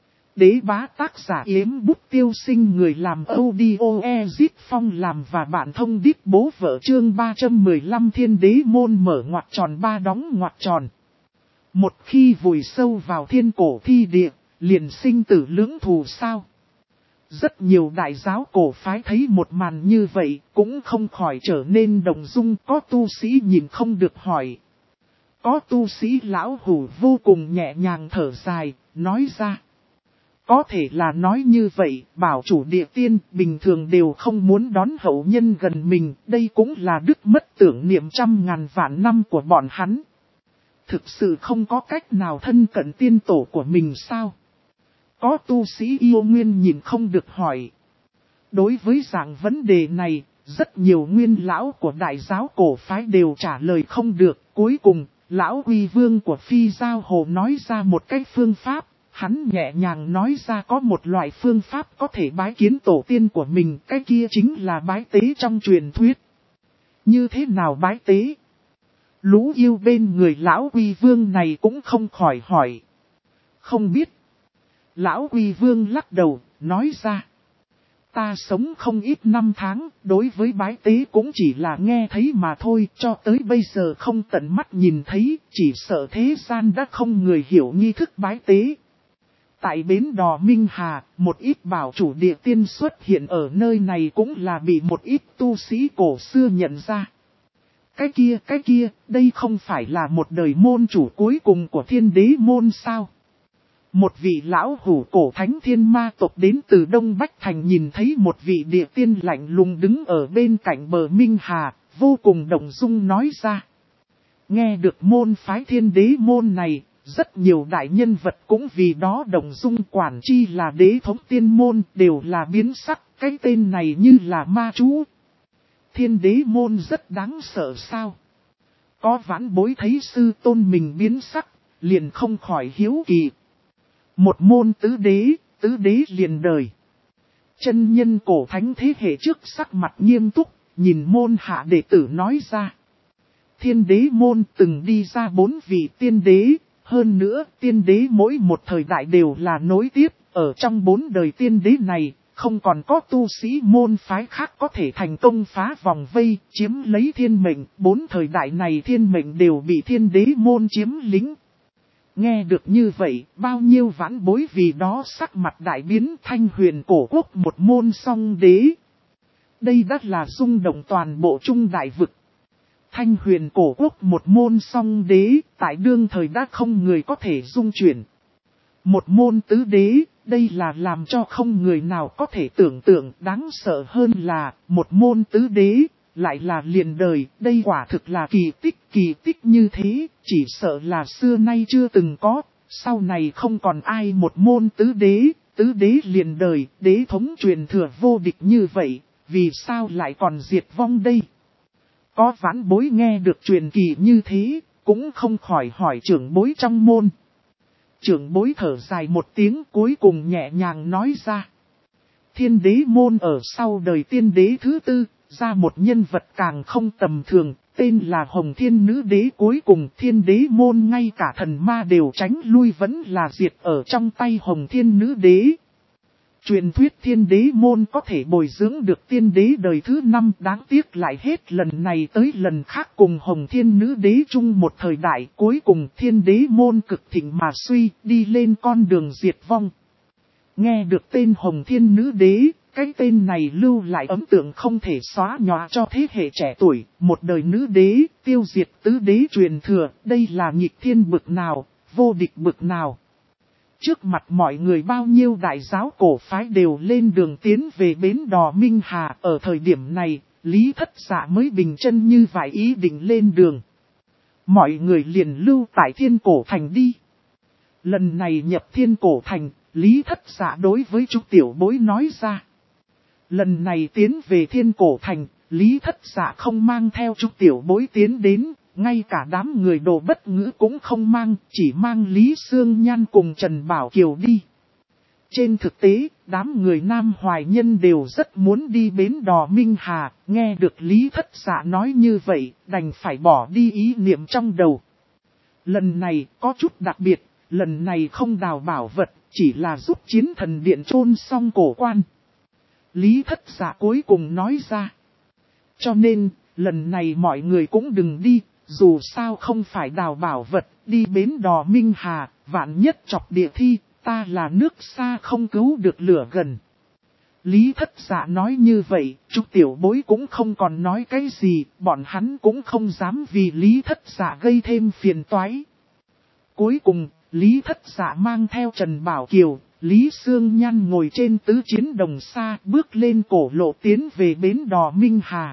Đế bá tác giả Yếm Bút Tiêu Sinh, người làm audio Ezit Phong làm và bạn thông đít bố vợ, chương 315 thiên đế môn mở ngoặc tròn ba đóng ngoặc tròn. Một khi vùi sâu vào thiên cổ thi địa, liền sinh tử lưỡng thù sao? Rất nhiều đại giáo cổ phái thấy một màn như vậy, cũng không khỏi trở nên động dung, có tu sĩ nhìn không được hỏi. Có tu sĩ lão hủ vô cùng nhẹ nhàng thở dài, nói ra. Có thể là nói như vậy, bảo chủ địa tiên bình thường đều không muốn đón hậu nhân gần mình, đây cũng là đức mất tưởng niệm trăm ngàn vạn năm của bọn hắn. Thực sự không có cách nào thân cận tiên tổ của mình sao? Có tu sĩ yêu nguyên nhìn không được hỏi. Đối với dạng vấn đề này, rất nhiều nguyên lão của đại giáo cổ phái đều trả lời không được. Cuối cùng, lão uy vương của Phi Giao Hồ nói ra một cách phương pháp. Hắn nhẹ nhàng nói ra có một loại phương pháp có thể bái kiến tổ tiên của mình, cái kia chính là bái tế trong truyền thuyết. Như thế nào bái tế? Lũ yêu bên người lão uy vương này cũng không khỏi hỏi. Không biết. Lão uy vương lắc đầu, nói ra. Ta sống không ít năm tháng, đối với bái tế cũng chỉ là nghe thấy mà thôi, cho tới bây giờ không tận mắt nhìn thấy, chỉ sợ thế gian đã không người hiểu nghi thức bái tế. Tại bến đò Minh Hà, một ít bảo chủ địa tiên xuất hiện ở nơi này cũng là bị một ít tu sĩ cổ xưa nhận ra. Cái kia, đây không phải là một đời môn chủ cuối cùng của thiên đế môn sao? Một vị lão hủ cổ thánh thiên ma tộc đến từ Đông Bách Thành nhìn thấy một vị địa tiên lạnh lùng đứng ở bên cạnh bờ Minh Hà, vô cùng động dung nói ra. Nghe được môn phái thiên đế môn này, rất nhiều đại nhân vật cũng vì đó động dung, quản chi là đế thống tiên môn đều là biến sắc, cái tên này như là ma chú. Thiên đế môn rất đáng sợ sao? Có vãn bối thấy sư tôn mình biến sắc, liền không khỏi hiếu kỳ. Một môn tứ đế liền đời. Chân nhân cổ thánh thế hệ trước sắc mặt nghiêm túc, nhìn môn hạ đệ tử nói ra. Thiên đế môn từng đi ra 4 vị tiên đế, hơn nữa tiên đế mỗi một thời đại đều là nối tiếp, ở trong 4 đời tiên đế này, không còn có tu sĩ môn phái khác có thể thành công phá vòng vây, chiếm lấy thiên mệnh. 4 thời đại này thiên mệnh đều bị thiên đế môn chiếm lĩnh. Nghe được như vậy, bao nhiêu vãn bối vì đó sắc mặt đại biến. Thanh Huyền cổ quốc một môn song đế. Đây đã là rung động toàn bộ trung đại vực. Thanh Huyền cổ quốc một môn song đế, tại đương thời đã không người có thể dung chuyển. Một môn tứ đế, đây là làm cho không người nào có thể tưởng tượng. Đáng sợ hơn là, một môn tứ đế, lại là liền đời. Đây quả thực là kỳ tích như thế, chỉ sợ là xưa nay chưa từng có. Sau này không còn ai một môn tứ đế liền đời, đế thống truyền thừa vô địch như vậy, vì sao lại còn diệt vong đây? Có vãn bối nghe được truyền kỳ như thế, cũng không khỏi hỏi trưởng bối trong môn. Trưởng bối thở dài một tiếng cuối cùng nhẹ nhàng nói ra. Thiên đế môn ở sau đời tiên đế thứ tư, ra một nhân vật càng không tầm thường, tên là Hồng Thiên Nữ Đế. Cuối cùng thiên đế môn ngay cả thần ma đều tránh lui vẫn là diệt ở trong tay Hồng Thiên Nữ Đế. Truyền thuyết thiên đế môn có thể bồi dưỡng được tiên đế đời thứ 5, đáng tiếc lại hết lần này tới lần khác cùng Hồng Thiên Nữ Đế chung một thời đại. Cuối cùng thiên đế môn cực thịnh mà suy, đi lên con đường diệt vong. Nghe được tên Hồng Thiên Nữ Đế, cái tên này lưu lại ấn tượng không thể xóa nhòa cho thế hệ trẻ tuổi. Một đời nữ đế, tiêu diệt tứ đế truyền thừa, đây là nghịch thiên bực nào, vô địch bực nào. Trước mặt mọi người bao nhiêu đại giáo cổ phái đều lên đường tiến về bến đò Minh Hà. Ở thời điểm này, Lý Thất Dạ mới bình chân như vậy ý định lên đường. Mọi người liền lưu tại Thiên Cổ Thành đi. Lần này nhập Thiên Cổ Thành, Lý Thất Dạ đối với Trúc Tiểu Bối nói ra. Lần này tiến về Thiên Cổ Thành, Lý Thất Dạ không mang theo Trúc Tiểu Bối tiến đến. Ngay cả đám người Đồ Bất Ngữ cũng không mang, chỉ mang Lý Sương Nhan cùng Trần Bảo Kiều đi. Trên thực tế, đám người Nam Hoài Nhân đều rất muốn đi bến đò Minh Hà, nghe được Lý Thất Dạ nói như vậy, đành phải bỏ đi ý niệm trong đầu. Lần này có chút đặc biệt, lần này không đào bảo vật, chỉ là giúp chiến thần điện chôn xong cổ quan. Lý Thất Dạ cuối cùng nói ra. Cho nên, lần này mọi người cũng đừng đi. Dù sao không phải đào bảo vật, đi bến đò Minh Hà, vạn nhất chọc địa thi, ta là nước xa không cứu được lửa gần. Lý Thất Dạ nói như vậy, Trúc Tiểu Bối cũng không còn nói cái gì, bọn hắn cũng không dám vì Lý Thất Dạ gây thêm phiền toái. Cuối cùng, Lý Thất Dạ mang theo Trần Bảo Kiều, Lý Sương Nhan ngồi trên tứ chiến đồng xa, bước lên cổ lộ tiến về bến đò Minh Hà.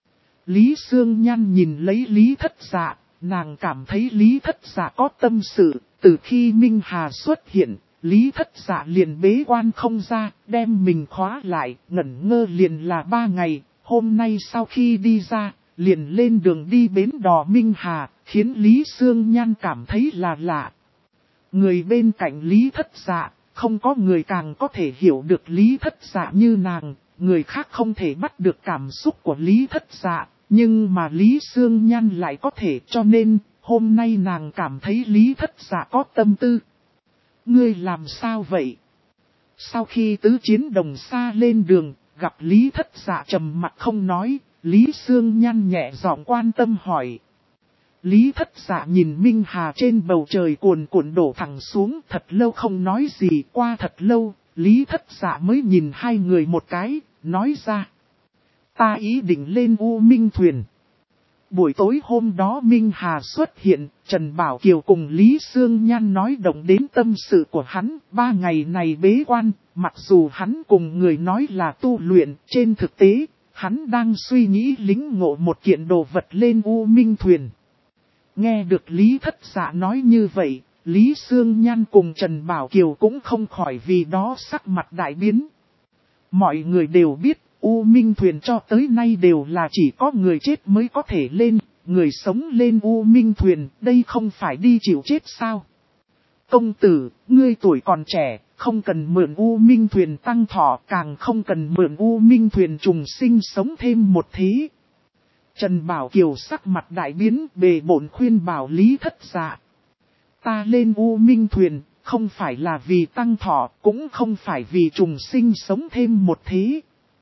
Lý Sương Nhan nhìn lấy Lý Thất Dạ, nàng cảm thấy Lý Thất Dạ có tâm sự. Từ khi Minh Hà xuất hiện, Lý Thất Dạ liền bế quan không ra, đem mình khóa lại, ngẩn ngơ liền là 3 ngày. Hôm nay sau khi đi ra, liền lên đường đi bến đò Minh Hà, khiến Lý Sương Nhan cảm thấy là lạ. Người bên cạnh Lý Thất Dạ, không có người càng có thể hiểu được Lý Thất Dạ như nàng. Người khác không thể bắt được cảm xúc của Lý Thất Dạ. Nhưng mà Lý Sương Nhan lại có thể, cho nên, hôm nay nàng cảm thấy Lý Thất Dạ có tâm tư. Ngươi làm sao vậy? Sau khi tứ chiến đồng xa lên đường, gặp Lý Thất Dạ trầm mặt không nói, Lý Sương Nhan nhẹ giọng quan tâm hỏi. Lý Thất Dạ nhìn Minh Hà trên bầu trời cuồn cuộn đổ thẳng xuống, thật lâu không nói gì. Qua thật lâu, Lý Thất Dạ mới nhìn hai người một cái, nói ra. Ta ý định lên U Minh Thuyền. Buổi tối hôm đó Minh Hà xuất hiện, Trần Bảo Kiều cùng Lý Sương Nhan nói động đến tâm sự của hắn. 3 ngày này bế quan, mặc dù hắn cùng người nói là tu luyện, trên thực tế, hắn đang suy nghĩ lĩnh ngộ một kiện đồ vật lên U Minh Thuyền. Nghe được Lý Thất Dạ nói như vậy, Lý Sương Nhan cùng Trần Bảo Kiều cũng không khỏi vì đó sắc mặt đại biến. Mọi người đều biết, U Minh Thuyền cho tới nay đều là chỉ có người chết mới có thể lên, người sống lên U Minh Thuyền, đây không phải đi chịu chết sao? Công tử, ngươi tuổi còn trẻ, không cần mượn U Minh Thuyền tăng thọ, càng không cần mượn U Minh Thuyền trùng sinh sống thêm một thế. Trần Bảo Kiều sắc mặt đại biến, bề bộn khuyên bảo Lý Thất Dạ. Ta lên U Minh Thuyền, không phải là vì tăng thọ, cũng không phải vì trùng sinh sống thêm một thế.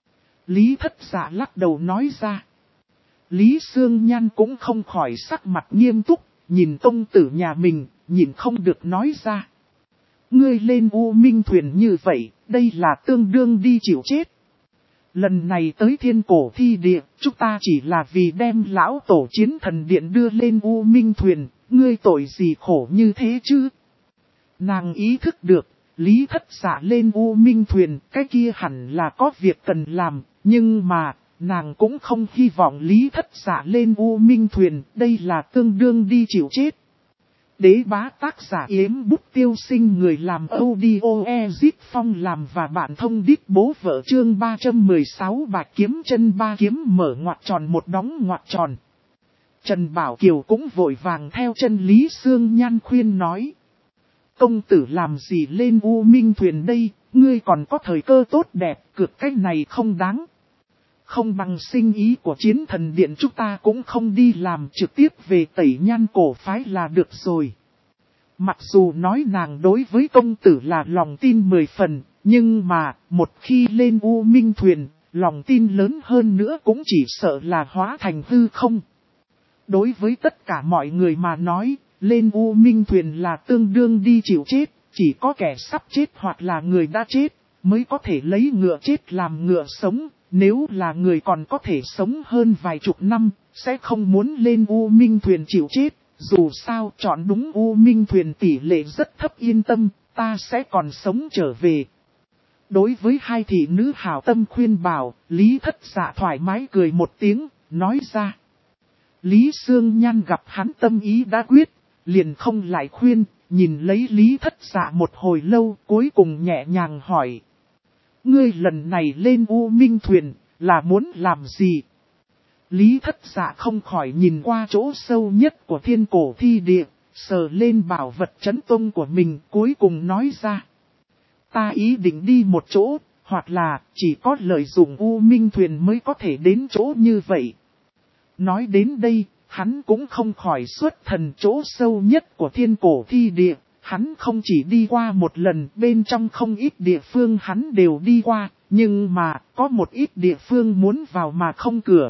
Lý Thất Dạ lắc đầu nói ra. Lý Sương Nhan cũng không khỏi sắc mặt nghiêm túc, nhìn công tử nhà mình, nhìn không được nói ra. Ngươi lên U Minh Thuyền như vậy, đây là tương đương đi chịu chết. Lần này tới Thiên Cổ Thi Địa, chúng ta chỉ là vì đem lão tổ Chiến Thần Điện đưa lên U Minh Thuyền, ngươi tội gì khổ như thế chứ? Nàng ý thức được, Lý Thất Dạ lên U Minh Thuyền, cái kia hẳn là có việc cần làm, nhưng mà, nàng cũng không hy vọng Lý Thất Dạ lên U Minh Thuyền, đây là tương đương đi chịu chết. Đế bá tác giả Yếm Bút Tiêu Sinh, người làm audio Ezip Phong làm và bạn thông đít bố vợ chương 316 bạch kiếm chân ba kiếm mở ngoặc tròn một đóng ngoặc tròn. Trần Bảo Kiều cũng vội vàng theo chân Lý Sương Nhan khuyên nói. Công tử làm gì lên U Minh Thuyền đây, ngươi còn có thời cơ tốt đẹp, cược cách này không đáng. Không bằng sinh ý của Chiến Thần Điện chúng ta cũng không đi làm, trực tiếp về Tẩy Nhan cổ phái là được rồi. Mặc dù nói nàng đối với công tử là lòng tin 10 phần, nhưng mà một khi lên U Minh Thuyền, lòng tin lớn hơn nữa cũng chỉ sợ là hóa thành hư không. Đối với tất cả mọi người mà nói, lên U Minh Thuyền là tương đương đi chịu chết, chỉ có kẻ sắp chết hoặc là người đã chết, mới có thể lấy ngựa chết làm ngựa sống. Nếu là người còn có thể sống hơn vài chục năm, sẽ không muốn lên U Minh Thuyền chịu chết. Dù sao chọn đúng U Minh Thuyền tỷ lệ rất thấp, yên tâm, ta sẽ còn sống trở về. Đối với hai thị nữ hảo tâm khuyên bảo, Lý Thất Dạ thoải mái cười một tiếng, nói ra. Lý Sương Nhan gặp hắn tâm ý đã quyết, liền không lại khuyên, nhìn lấy Lý Thất Dạ một hồi lâu, cuối cùng nhẹ nhàng hỏi. Ngươi lần này lên U Minh Thuyền, là muốn làm gì? Lý Thất Dạ không khỏi nhìn qua chỗ sâu nhất của Thiên Cổ Thi Địa, sờ lên bảo vật chấn tông của mình, cuối cùng nói ra. Ta ý định đi một chỗ, hoặc là chỉ có lợi dụng U Minh Thuyền mới có thể đến chỗ như vậy. Nói đến đây, hắn cũng không khỏi xuất thần, chỗ sâu nhất của Thiên Cổ Thi Địa. Hắn không chỉ đi qua một lần, bên trong không ít địa phương hắn đều đi qua, nhưng mà có một ít địa phương muốn vào mà không cửa.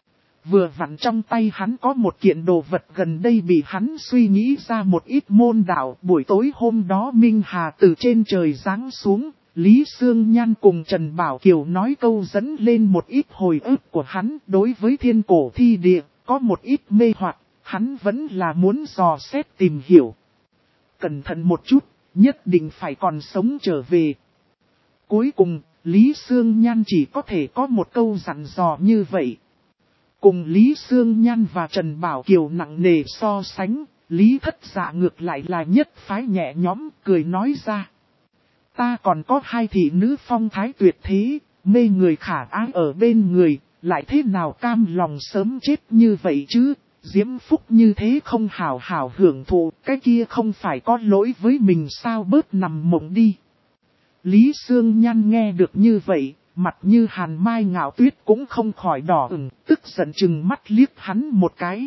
Vừa vặn trong tay hắn có một kiện đồ vật gần đây bị hắn suy nghĩ ra một ít môn đạo. Buổi tối hôm đó Minh Hà từ trên trời giáng xuống, Lý Sương Nhan cùng Trần Bảo Kiều nói câu dẫn lên một ít hồi ức của hắn. Đối với Thiên Cổ Thi Địa, có một ít mê hoặc, hắn vẫn là muốn dò xét tìm hiểu. Cẩn thận một chút, nhất định phải còn sống trở về. Cuối cùng, Lý Sương Nhan chỉ có thể có một câu dặn dò như vậy. Cùng Lý Sương Nhan và Trần Bảo Kiều nặng nề so sánh, Lý Thất Dạ ngược lại là nhất phái nhẹ nhõm, cười nói ra. Ta còn có hai thị nữ phong thái tuyệt thế, mê người khả ái ở bên người, lại thế nào cam lòng sớm chết như vậy chứ? Diễm phúc như thế không hào hào hưởng thụ, cái kia không phải có lỗi với mình sao, bớt nằm mộng đi. Lý Sương Nhan nghe được như vậy, mặt như hàn mai ngạo tuyết cũng không khỏi đỏ ửng, tức giận chừng mắt liếc hắn một cái.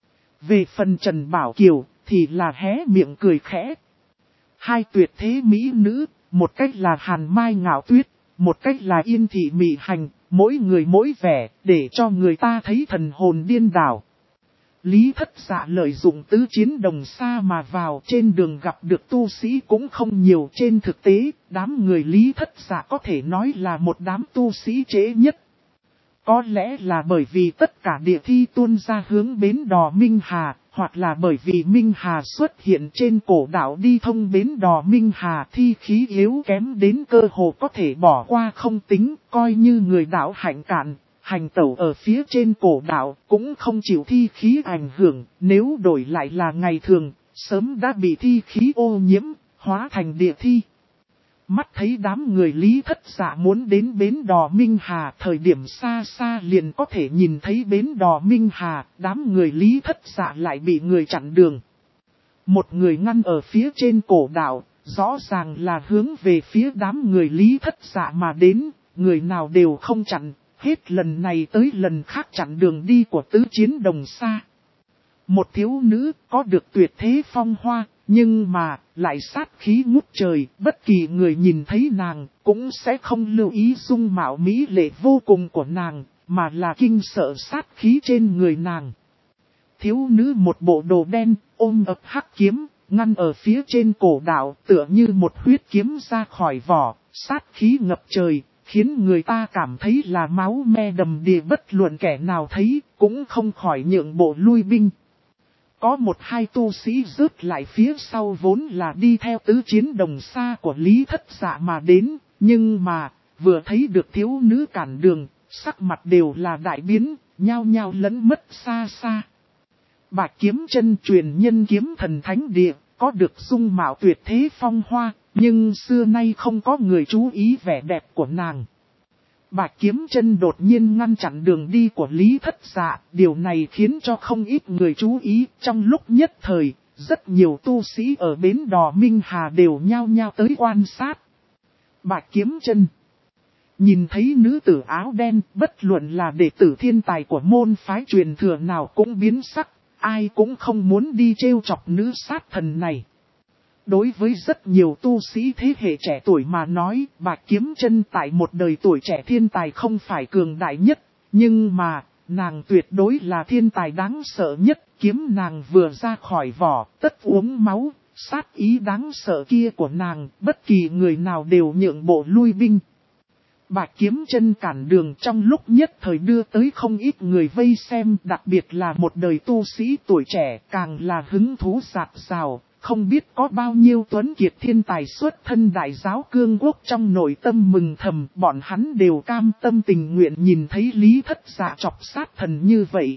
Về phần Trần Bảo Kiều, thì là hé miệng cười khẽ. Hai tuyệt thế mỹ nữ, một cách là hàn mai ngạo tuyết, một cách là yên thị mị hành, mỗi người mỗi vẻ, để cho người ta thấy thần hồn điên đảo. Lý Thất Dạ lợi dụng tứ chiến đồng xa mà vào, trên đường gặp được tu sĩ cũng không nhiều. Trên thực tế, đám người Lý Thất Dạ có thể nói là một đám tu sĩ trễ nhất. Có lẽ là bởi vì tất cả địa thi tuôn ra hướng bến đò Minh Hà, hoặc là bởi vì Minh Hà xuất hiện trên cổ đảo đi thông bến đò Minh Hà, thi khí yếu kém đến cơ hồ có thể bỏ qua không tính, coi như người đảo hạnh cạn. Hành tẩu ở phía trên cổ đảo cũng không chịu thi khí ảnh hưởng, nếu đổi lại là ngày thường, sớm đã bị thi khí ô nhiễm, hóa thành địa thi. Mắt thấy đám người Lý Thất Dạ muốn đến bến đò Minh Hà, thời điểm xa xa liền có thể nhìn thấy bến đò Minh Hà, đám người Lý Thất Dạ lại bị người chặn đường. Một người ngăn ở phía trên cổ đảo, rõ ràng là hướng về phía đám người Lý Thất Dạ mà đến, người nào đều không chặn. Hết lần này tới lần khác chặn đường đi của tứ chiến đồng xa. Một thiếu nữ có được tuyệt thế phong hoa, nhưng mà, lại sát khí ngút trời, bất kỳ người nhìn thấy nàng, cũng sẽ không lưu ý dung mạo mỹ lệ vô cùng của nàng, mà là kinh sợ sát khí trên người nàng. Thiếu nữ một bộ đồ đen, ôm ập hắc kiếm, ngăn ở phía trên cổ đạo, tựa như một huyết kiếm ra khỏi vỏ, sát khí ngập trời, khiến người ta cảm thấy là máu me đầm đìa, bất luận kẻ nào thấy, cũng không khỏi nhượng bộ lui binh. Có một hai tu sĩ rớt lại phía sau vốn là đi theo tứ chiến đồng xa của Lý Thất Dạ mà đến, nhưng mà, vừa thấy được thiếu nữ cản đường, sắc mặt đều là đại biến, nhao nhao lẫn mất xa xa. Bạch Kiếm Chân truyền nhân kiếm thần thánh địa, có được dung mạo tuyệt thế phong hoa, nhưng xưa nay không có người chú ý vẻ đẹp của nàng. Bạch Kiếm Chân đột nhiên ngăn chặn đường đi của Lý Thất Dạ, điều này khiến cho không ít người chú ý. Trong lúc nhất thời, rất nhiều tu sĩ ở bến đò Minh Hà đều nhao nhao tới quan sát. Bạch Kiếm Chân nhìn thấy nữ tử áo đen, bất luận là đệ tử thiên tài của môn phái truyền thừa nào cũng biến sắc, ai cũng không muốn đi trêu chọc nữ sát thần này. Đối với rất nhiều tu sĩ thế hệ trẻ tuổi mà nói, Bạch Kiếm Chân tại một đời tuổi trẻ thiên tài không phải cường đại nhất, nhưng mà, nàng tuyệt đối là thiên tài đáng sợ nhất, kiếm nàng vừa ra khỏi vỏ, tất uống máu, sát ý đáng sợ kia của nàng, bất kỳ người nào đều nhượng bộ lui binh. Bạch Kiếm Chân cản đường trong lúc nhất thời đưa tới không ít người vây xem, đặc biệt là một đời tu sĩ tuổi trẻ càng là hứng thú rạc rào. Không biết có bao nhiêu tuấn kiệt thiên tài xuất thân đại giáo cương quốc trong nội tâm mừng thầm, bọn hắn đều cam tâm tình nguyện nhìn thấy Lý Thất Dạ chọc sát thần như vậy.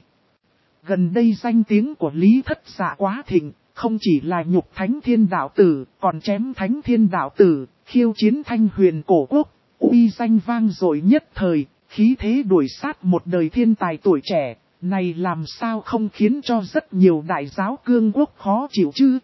Gần đây danh tiếng của Lý Thất Dạ quá thịnh, không chỉ là nhục thánh thiên đạo tử, còn chém thánh thiên đạo tử, khiêu chiến thanh huyền cổ quốc, uy danh vang dội nhất thời, khí thế đuổi sát một đời thiên tài tuổi trẻ, này làm sao không khiến cho rất nhiều đại giáo cương quốc khó chịu chứ?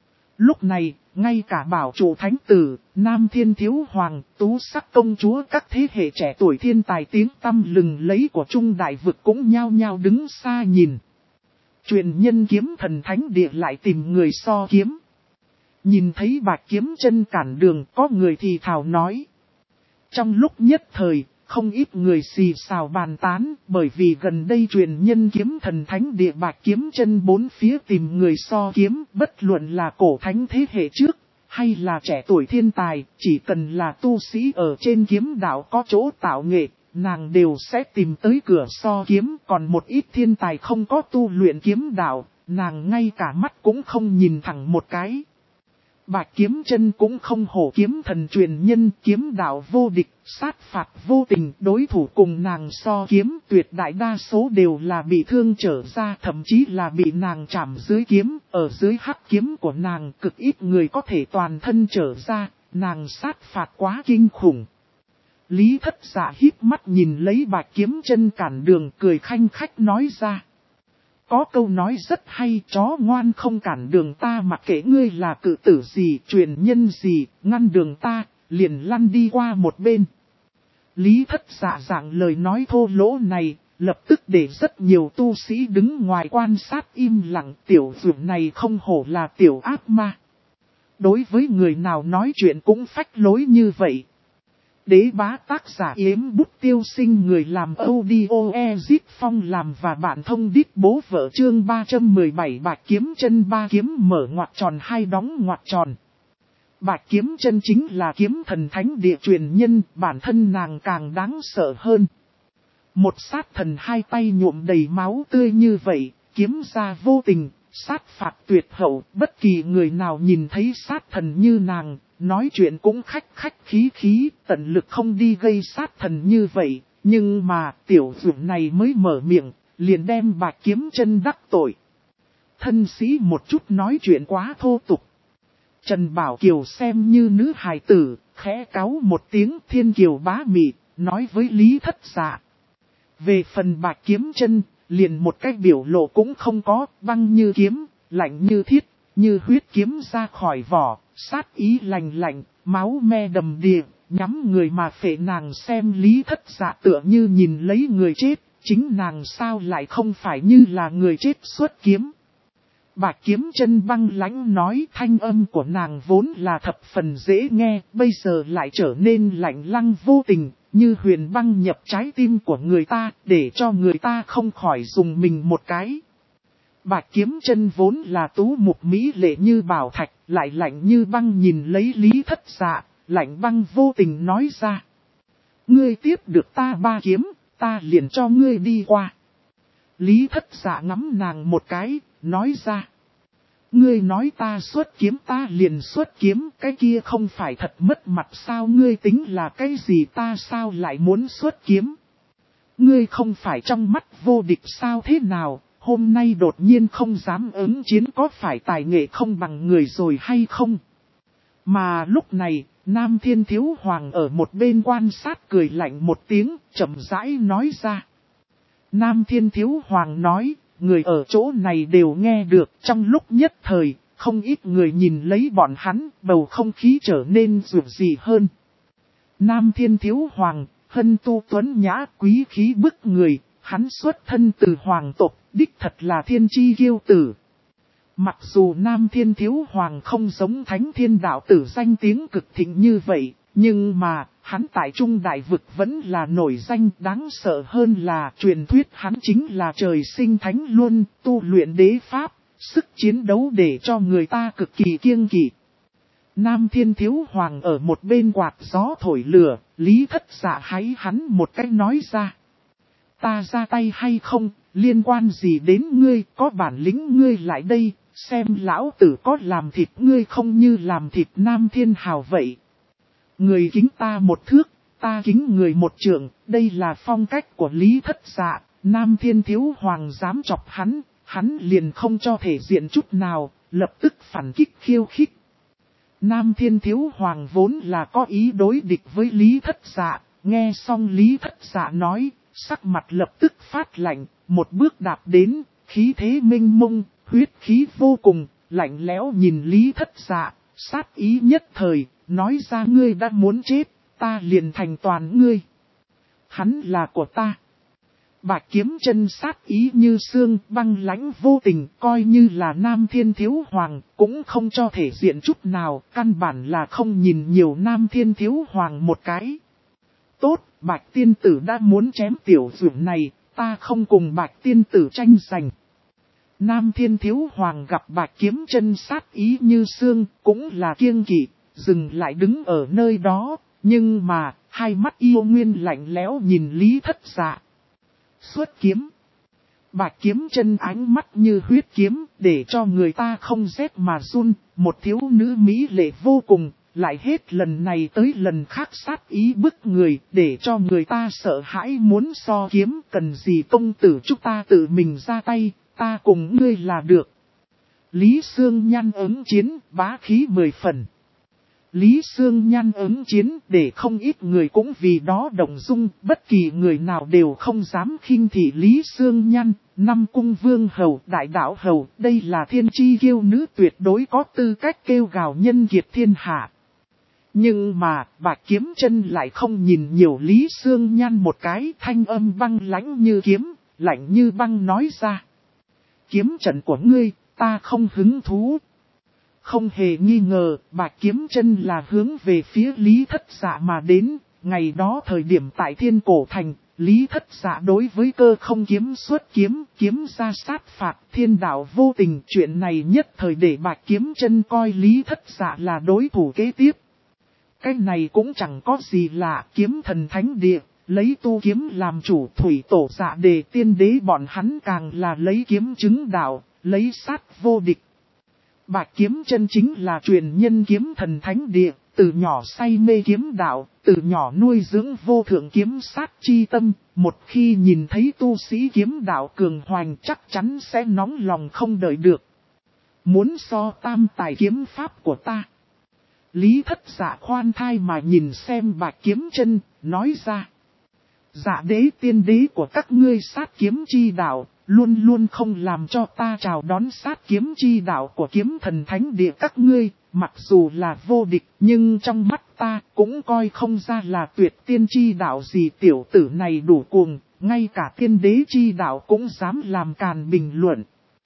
Lúc này, ngay cả bảo chủ thánh tử, Nam Thiên Thiếu Hoàng, Tú Sắc công chúa các thế hệ trẻ tuổi thiên tài tiếng tăm lừng lấy của Trung Đại Vực cũng nhao nhao đứng xa nhìn. Truyền nhân kiếm thần thánh địa lại tìm người so kiếm. Nhìn thấy Bạch Kiếm Chân cản đường, có người thì thào nói. Trong lúc nhất thời, không ít người xì xào bàn tán, bởi vì gần đây truyền nhân kiếm thần thánh địa Bạch Kiếm Chân bốn phía tìm người so kiếm, bất luận là cổ thánh thế hệ trước, hay là trẻ tuổi thiên tài, chỉ cần là tu sĩ ở trên kiếm đạo có chỗ tạo nghệ, nàng đều sẽ tìm tới cửa so kiếm, còn một ít thiên tài không có tu luyện kiếm đạo, nàng ngay cả mắt cũng không nhìn thẳng một cái. Bạch Kiếm Chân cũng không hổ kiếm thần truyền nhân, kiếm đạo vô địch, sát phạt vô tình, đối thủ cùng nàng so kiếm tuyệt đại đa số đều là bị thương trở ra, thậm chí là bị nàng chạm dưới kiếm, ở dưới hắc kiếm của nàng cực ít người có thể toàn thân trở ra, nàng sát phạt quá kinh khủng. Lý Thất Dạ híp mắt nhìn lấy Bạch Kiếm Chân cản đường, cười khanh khách nói ra. Có câu nói rất hay, chó ngoan không cản đường ta, mặc kệ ngươi là cự tử gì, truyền nhân gì, ngăn đường ta, liền lăn đi qua một bên. Lý Thất Dạ dạng lời nói thô lỗ này, lập tức để rất nhiều tu sĩ đứng ngoài quan sát im lặng, tiểu dược này không hổ là tiểu ác ma. Đối với người nào nói chuyện cũng phách lối như vậy. Đế bá tác giả Yếm Bút Tiêu Sinh, người làm audio Ezit Phong làm và bản thông đít bố vợ, chương 317 Bạch Kiếm Chân ba kiếm mở ngoặc tròn hai đóng ngoặc tròn. Bạch Kiếm Chân chính là kiếm thần thánh địa truyền nhân, bản thân nàng càng đáng sợ hơn. Một sát thần hai tay nhuộm đầy máu tươi như vậy, kiếm ra vô tình, sát phạt tuyệt hậu, bất kỳ người nào nhìn thấy sát thần như nàng, nói chuyện cũng khách khách khí khí, tận lực không đi gây sát thần như vậy, nhưng mà tiểu dược này mới mở miệng, liền đem Bạch Kiếm Chân đắc tội. Thân sĩ một chút nói chuyện quá thô tục. Trần Bảo Kiều xem như nữ hài tử, khẽ cáu một tiếng, thiên kiều bá mị, nói với Lý Thất Dạ. Về phần Bạch Kiếm Chân, liền một cái biểu lộ cũng không có, băng như kiếm, lạnh như thiết, như huyết kiếm ra khỏi vỏ, sát ý lạnh lạnh, máu me đầm đìa, nhắm người mà phệ. Nàng xem Lý Thất Dạ tựa như nhìn lấy người chết, chính nàng sao lại không phải như là người chết xuất kiếm. Bạch Kiếm Chân băng lãnh nói, thanh âm của nàng vốn là thập phần dễ nghe, bây giờ lại trở nên lạnh lăng vô tình, như huyền băng nhập trái tim của người ta, để cho người ta không khỏi dùng mình một cái. Bạch Kiếm Chân vốn là tú mục mỹ lệ như bảo thạch, lại lạnh như băng nhìn lấy Lý Thất Dạ, lạnh băng vô tình nói ra. Ngươi tiếp được ta 3 kiếm, ta liền cho ngươi đi qua. Lý Thất Dạ ngắm nàng một cái, nói ra. Ngươi nói ta xuất kiếm ta liền xuất kiếm, cái kia không phải thật mất mặt sao, ngươi tính là cái gì, ta sao lại muốn xuất kiếm. Ngươi không phải trong mắt vô địch sao, thế nào, hôm nay đột nhiên không dám ứng chiến, có phải tài nghệ không bằng người rồi hay không? Mà lúc này, Nam Thiên Thiếu Hoàng ở một bên quan sát cười lạnh một tiếng, chậm rãi nói ra. Nam Thiên Thiếu Hoàng nói, người ở chỗ này đều nghe được, trong lúc nhất thời, không ít người nhìn lấy bọn hắn, bầu không khí trở nên rụt rì hơn. Nam Thiên Thiếu Hoàng, hân tu tuấn nhã quý khí bức người, hắn xuất thân từ hoàng tộc, đích thật là thiên chi kiêu tử. Mặc dù Nam Thiên Thiếu Hoàng không giống Thánh Thiên Đạo Tử danh tiếng cực thịnh như vậy, nhưng mà, hắn tại Trung Đại Vực vẫn là nổi danh, đáng sợ hơn là truyền thuyết hắn chính là trời sinh thánh luân, tu luyện đế pháp, sức chiến đấu để cho người ta cực kỳ kiêng kỵ. Nam Thiên Thiếu Hoàng ở một bên quạt gió thổi lửa, Lý Thất Dạ háy hắn một cách nói ra. Ta ra tay hay không, liên quan gì đến ngươi, có bản lĩnh ngươi lại đây, xem lão tử có làm thịt ngươi không như làm thịt Nam Thiên Hào vậy. Người kính ta 1 thước, ta kính người 1 trượng, đây là phong cách của Lý Thất Dạ, Nam Thiên Thiếu Hoàng dám chọc hắn liền không cho thể diện chút nào, lập tức phản kích khiêu khích. Nam Thiên Thiếu Hoàng vốn là có ý đối địch với Lý Thất Dạ, nghe xong Lý Thất Dạ nói, sắc mặt lập tức phát lạnh, một bước đạp đến, khí thế mênh mông, huyết khí vô cùng, lạnh lẽo nhìn Lý Thất Dạ, sát ý nhất thời, nói ra ngươi đã muốn chết, ta liền thành toàn ngươi. Hắn là của ta. Bạch Kiếm Chân sát ý như xương, băng lãnh vô tình, coi như là Nam Thiên Thiếu Hoàng, cũng không cho thể diện chút nào, căn bản là không nhìn nhiều Nam Thiên Thiếu Hoàng một cái. Tốt, Bạch Tiên Tử đã muốn chém tiểu dũng này, ta không cùng Bạch Tiên Tử tranh giành. Nam Thiên Thiếu Hoàng gặp Bạch Kiếm Chân sát ý như xương, cũng là kiêng kỵ, dừng lại đứng ở nơi đó, nhưng mà, hai mắt yêu nguyên lạnh lẽo nhìn Lý Thất Dạ. Xuất kiếm. Bạch Kiếm Chân ánh mắt như huyết kiếm, để cho người ta không rét mà run, một thiếu nữ mỹ lệ vô cùng, lại hết lần này tới lần khác sát ý bức người, để cho người ta sợ hãi muốn so kiếm, cần gì công tử chúng ta tự mình ra tay, ta cùng ngươi là được. Lý Sương Nhan ứng chiến, bá khí 10 phần. Lý Sương Nhan ứng chiến để không ít người cũng vì đó động dung, bất kỳ người nào đều không dám khinh thị Lý Sương Nhan, 5 cung vương hầu, đại đạo hầu, đây là thiên chi kiêu nữ tuyệt đối có tư cách kêu gào nhân kiệt thiên hạ. Nhưng mà, Bạch Kiếm Chân lại không nhìn nhiều Lý Sương Nhan một cái, thanh âm băng lãnh như kiếm, lạnh như băng nói ra. Kiếm trận của ngươi, ta không hứng thú. Không hề nghi ngờ, Bạch Kiếm Chân là hướng về phía Lý Thất Dạ mà đến, ngày đó thời điểm tại Thiên Cổ Thành, Lý Thất Dạ đối với Cơ Không kiếm xuất kiếm, kiếm ra sát phạt, thiên đạo vô tình, chuyện này nhất thời để Bạch Kiếm Chân coi Lý Thất Dạ là đối thủ kế tiếp. Cái này cũng chẳng có gì lạ, kiếm thần thánh địa, lấy tu kiếm làm chủ, thủy tổ Dạ Đề tiên đế bọn hắn càng là lấy kiếm chứng đạo, lấy sát vô địch. Bạch Kiếm Chân chính là truyền nhân kiếm thần thánh địa, từ nhỏ say mê kiếm đạo, từ nhỏ nuôi dưỡng vô thượng kiếm sát chi tâm, một khi nhìn thấy tu sĩ kiếm đạo cường hoành chắc chắn sẽ nóng lòng không đợi được. Muốn so tam tài kiếm pháp của ta. Lý Thất Dạ khoan thai mà nhìn xem Bạch Kiếm Chân, nói ra. Dạ đế tiên đế của các ngươi sát kiếm chi đạo, luôn luôn không làm cho ta chào đón sát kiếm chi đạo của kiếm thần thánh địa các ngươi, mặc dù là vô địch, nhưng trong mắt ta cũng coi không ra là tuyệt tiên chi đạo gì, tiểu tử này đủ cuồng, ngay cả tiên đế chi đạo cũng dám làm càn bình luận.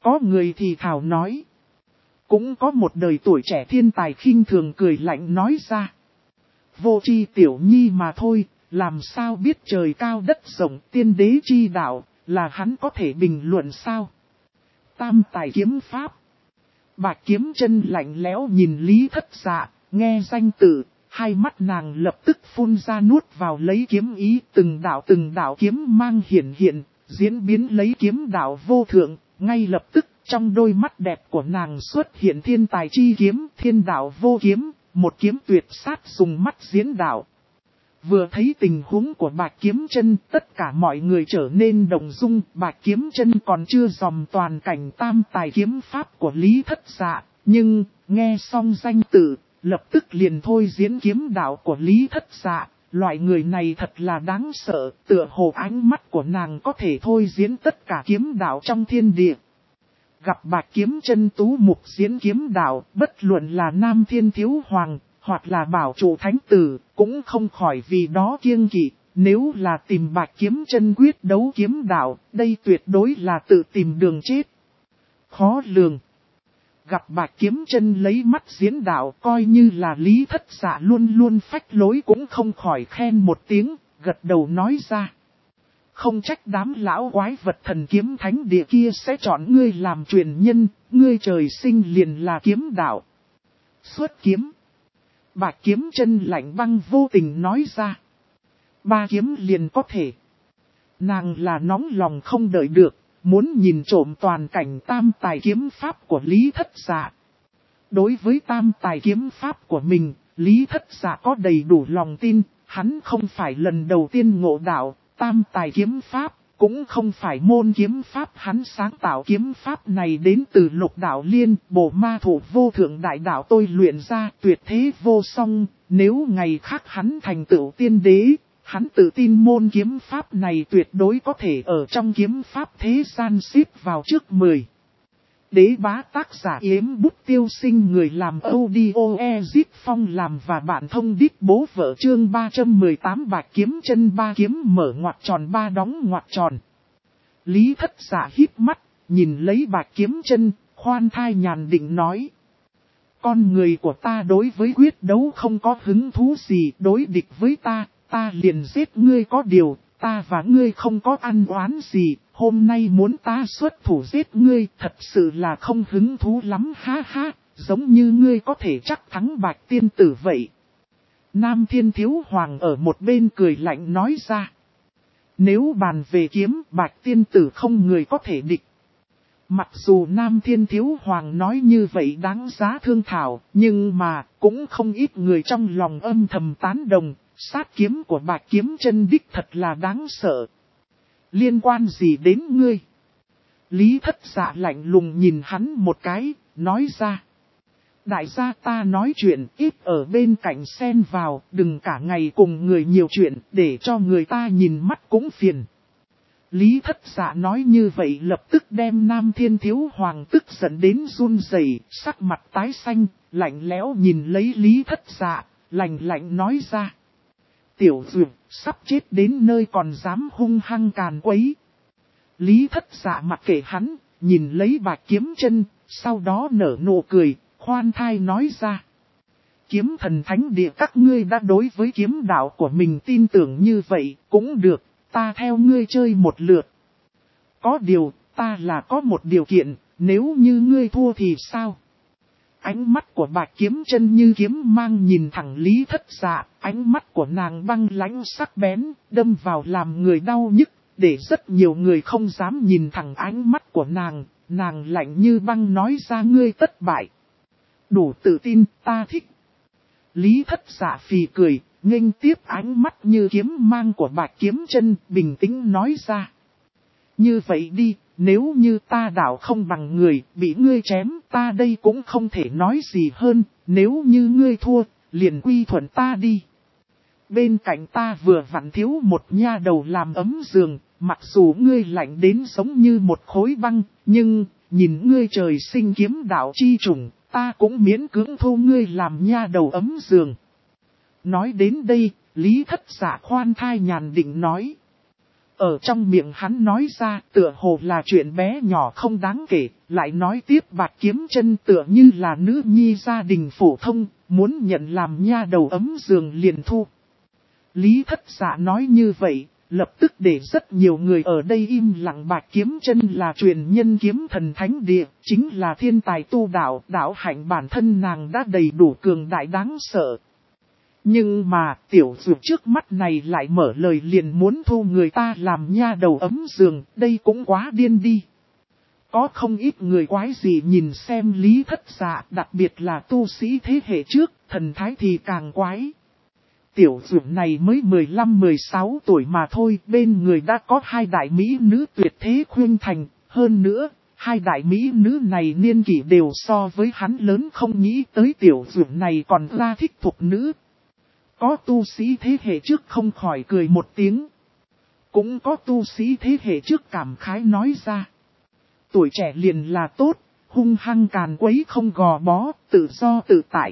Có người thì thảo nói. Cũng có một đời tuổi trẻ thiên tài khinh thường cười lạnh nói ra. Vô tri tiểu nhi mà thôi, làm sao biết trời cao đất rộng tiên đế chi đạo, là hắn có thể bình luận sao? Tam tài kiếm pháp. Bạch Kiếm Chân lạnh lẽo nhìn Lý Thất Dạ, nghe danh tự, hai mắt nàng lập tức phun ra nuốt vào lấy kiếm ý, từng đạo kiếm mang hiển hiện, diễn biến lấy kiếm đạo vô thượng, ngay lập tức trong đôi mắt đẹp của nàng xuất hiện thiên tài chi kiếm, thiên đạo vô kiếm, một kiếm tuyệt sát dùng mắt diễn đạo. Vừa thấy tình huống của Bạch Kiếm Chân, tất cả mọi người trở nên động dung, Bạch Kiếm Chân còn chưa dòm toàn cảnh tam tài kiếm pháp của Lý Thất Dạ, nhưng nghe xong danh tự, lập tức liền thôi diễn kiếm đạo của Lý Thất Dạ, loại người này thật là đáng sợ, tựa hồ ánh mắt của nàng có thể thôi diễn tất cả kiếm đạo trong thiên địa. Gặp Bạch Kiếm Chân tú mục diễn kiếm đạo, bất luận là Nam Thiên Thiếu Hoàng, hoặc là Bảo Trụ Thánh Tử, cũng không khỏi vì đó kiêng kỵ. Nếu là tìm Bạch Kiếm Chân quyết đấu kiếm đạo, đây tuyệt đối là tự tìm đường chết. Khó lường. Gặp Bạch Kiếm Chân lấy mắt diễn đạo, coi như là Lý Thất Dạ luôn luôn phách lối cũng không khỏi khen một tiếng, gật đầu nói ra. Không trách đám lão quái vật thần kiếm thánh địa kia sẽ chọn ngươi làm truyền nhân, ngươi trời sinh liền là kiếm đạo. Xuất kiếm. Bạch Kiếm Chân lạnh băng vô tình nói ra. 3 kiếm liền có thể. Nàng là nóng lòng không đợi được, muốn nhìn trộm toàn cảnh tam tài kiếm pháp của Lý Thất Dạ. Đối với tam tài kiếm pháp của mình, Lý Thất Dạ có đầy đủ lòng tin, hắn không phải lần đầu tiên ngộ đạo, tam tài kiếm pháp, cũng không phải môn kiếm pháp hắn sáng tạo kiếm pháp này đến từ Lục Đạo Liên, Bổ Ma Thủ vô thượng đại đạo tôi luyện ra tuyệt thế vô song, nếu ngày khác hắn thành tựu tiên đế, hắn tự tin môn kiếm pháp này tuyệt đối có thể ở trong kiếm pháp thế gian xếp vào trước 10. Đế bá tác giả Yếm Bút Tiêu Sinh, người làm audio Ezip Phong làm và bạn thông đít bố vợ chương 318 Bạch Kiếm Chân 3 kiếm mở ngoặc tròn 3 đóng ngoặc tròn. Lý Thất Dạ híp mắt, nhìn lấy Bạch Kiếm Chân, khoan thai nhàn định nói. Con người của ta đối với quyết đấu không có hứng thú gì, đối địch với ta liền giết ngươi, có điều, ta và ngươi không có ăn oán gì, hôm nay muốn ta xuất thủ giết ngươi, thật sự là không hứng thú lắm, ha ha, giống như ngươi có thể chắc thắng Bạch tiên tử vậy. Nam Thiên Thiếu Hoàng ở một bên cười lạnh nói ra. Nếu bàn về kiếm, Bạch tiên tử không người có thể địch. Mặc dù Nam Thiên Thiếu Hoàng nói như vậy đáng giá thương thảo, nhưng mà cũng không ít người trong lòng âm thầm tán đồng, sát kiếm của Bạch Kiếm Chân đích thật là đáng sợ. Liên quan gì đến ngươi? Lý Thất Dạ lạnh lùng nhìn hắn một cái, nói ra. Đại gia ta nói chuyện ít ở bên cạnh xen vào, đừng cả ngày cùng người nhiều chuyện, để cho người ta nhìn mắt cũng phiền. Lý Thất Dạ nói như vậy lập tức đem Nam Thiên Thiếu Hoàng tức giận đến run rẩy, sắc mặt tái xanh, lạnh lẽo nhìn lấy Lý Thất Dạ, lạnh nói ra. Tiểu Dược, sắp chết đến nơi còn dám hung hăng càn quấy. Lý Thất Dạ mặc kệ hắn, nhìn lấy Bạch Kiếm Chân, sau đó nở nụ cười, khoan thai nói ra. Kiếm thần thánh địa các ngươi đã đối với kiếm đạo của mình tin tưởng như vậy, cũng được, ta theo ngươi chơi một lượt. Có điều, ta là có một điều kiện, nếu như ngươi thua thì sao? Ánh mắt của Bạch Kiếm Chân như kiếm mang nhìn thẳng Lý Thất Dạ, ánh mắt của nàng băng lãnh sắc bén, đâm vào làm người đau nhức, để rất nhiều người không dám nhìn thẳng ánh mắt của nàng lạnh như băng nói ra ngươi thất bại. Đủ tự tin, ta thích. Lý Thất Dạ phì cười, nghênh tiếp ánh mắt như kiếm mang của Bạch Kiếm Chân, bình tĩnh nói ra. Như vậy đi, nếu như ta đạo không bằng người, bị ngươi chém, ta đây cũng không thể nói gì hơn, nếu như ngươi thua, liền quy thuận ta đi. Bên cạnh ta vừa vặn thiếu một nha đầu làm ấm giường, mặc dù ngươi lạnh đến giống như một khối băng, nhưng, nhìn ngươi trời sinh kiếm đạo chi chủng, ta cũng miễn cưỡng thu ngươi làm nha đầu ấm giường. Nói đến đây, Lý Thất Dạ khoan thai nhàn định nói. Ở trong miệng hắn nói ra tựa hồ là chuyện bé nhỏ không đáng kể, lại nói tiếp Bạch Kiếm Chân tựa như là nữ nhi gia đình phổ thông, muốn nhận làm nha đầu ấm giường liền thu. Lý Thất Dạ nói như vậy, lập tức để rất nhiều người ở đây im lặng. Bạch Kiếm Chân là truyền nhân kiếm thần thánh địa, chính là thiên tài tu đạo, đạo hạnh bản thân nàng đã đầy đủ cường đại đáng sợ. Nhưng mà tiểu dược trước mắt này lại mở lời liền muốn thu người ta làm nha đầu ấm giường, đây cũng quá điên đi. Có không ít người quái gì nhìn xem Lý Thất Dạ, đặc biệt là tu sĩ thế hệ trước, thần thái thì càng quái. Tiểu dược này mới 15-16 tuổi mà thôi, bên người đã có hai đại mỹ nữ tuyệt thế khuyên thành, hơn nữa, hai đại mỹ nữ này niên kỷ đều so với hắn lớn, không nghĩ tới tiểu dược này còn ra thích thục nữ. Có tu sĩ thế hệ trước không khỏi cười một tiếng. Cũng có tu sĩ thế hệ trước cảm khái nói ra. Tuổi trẻ liền là tốt, hung hăng càn quấy không gò bó, tự do tự tại.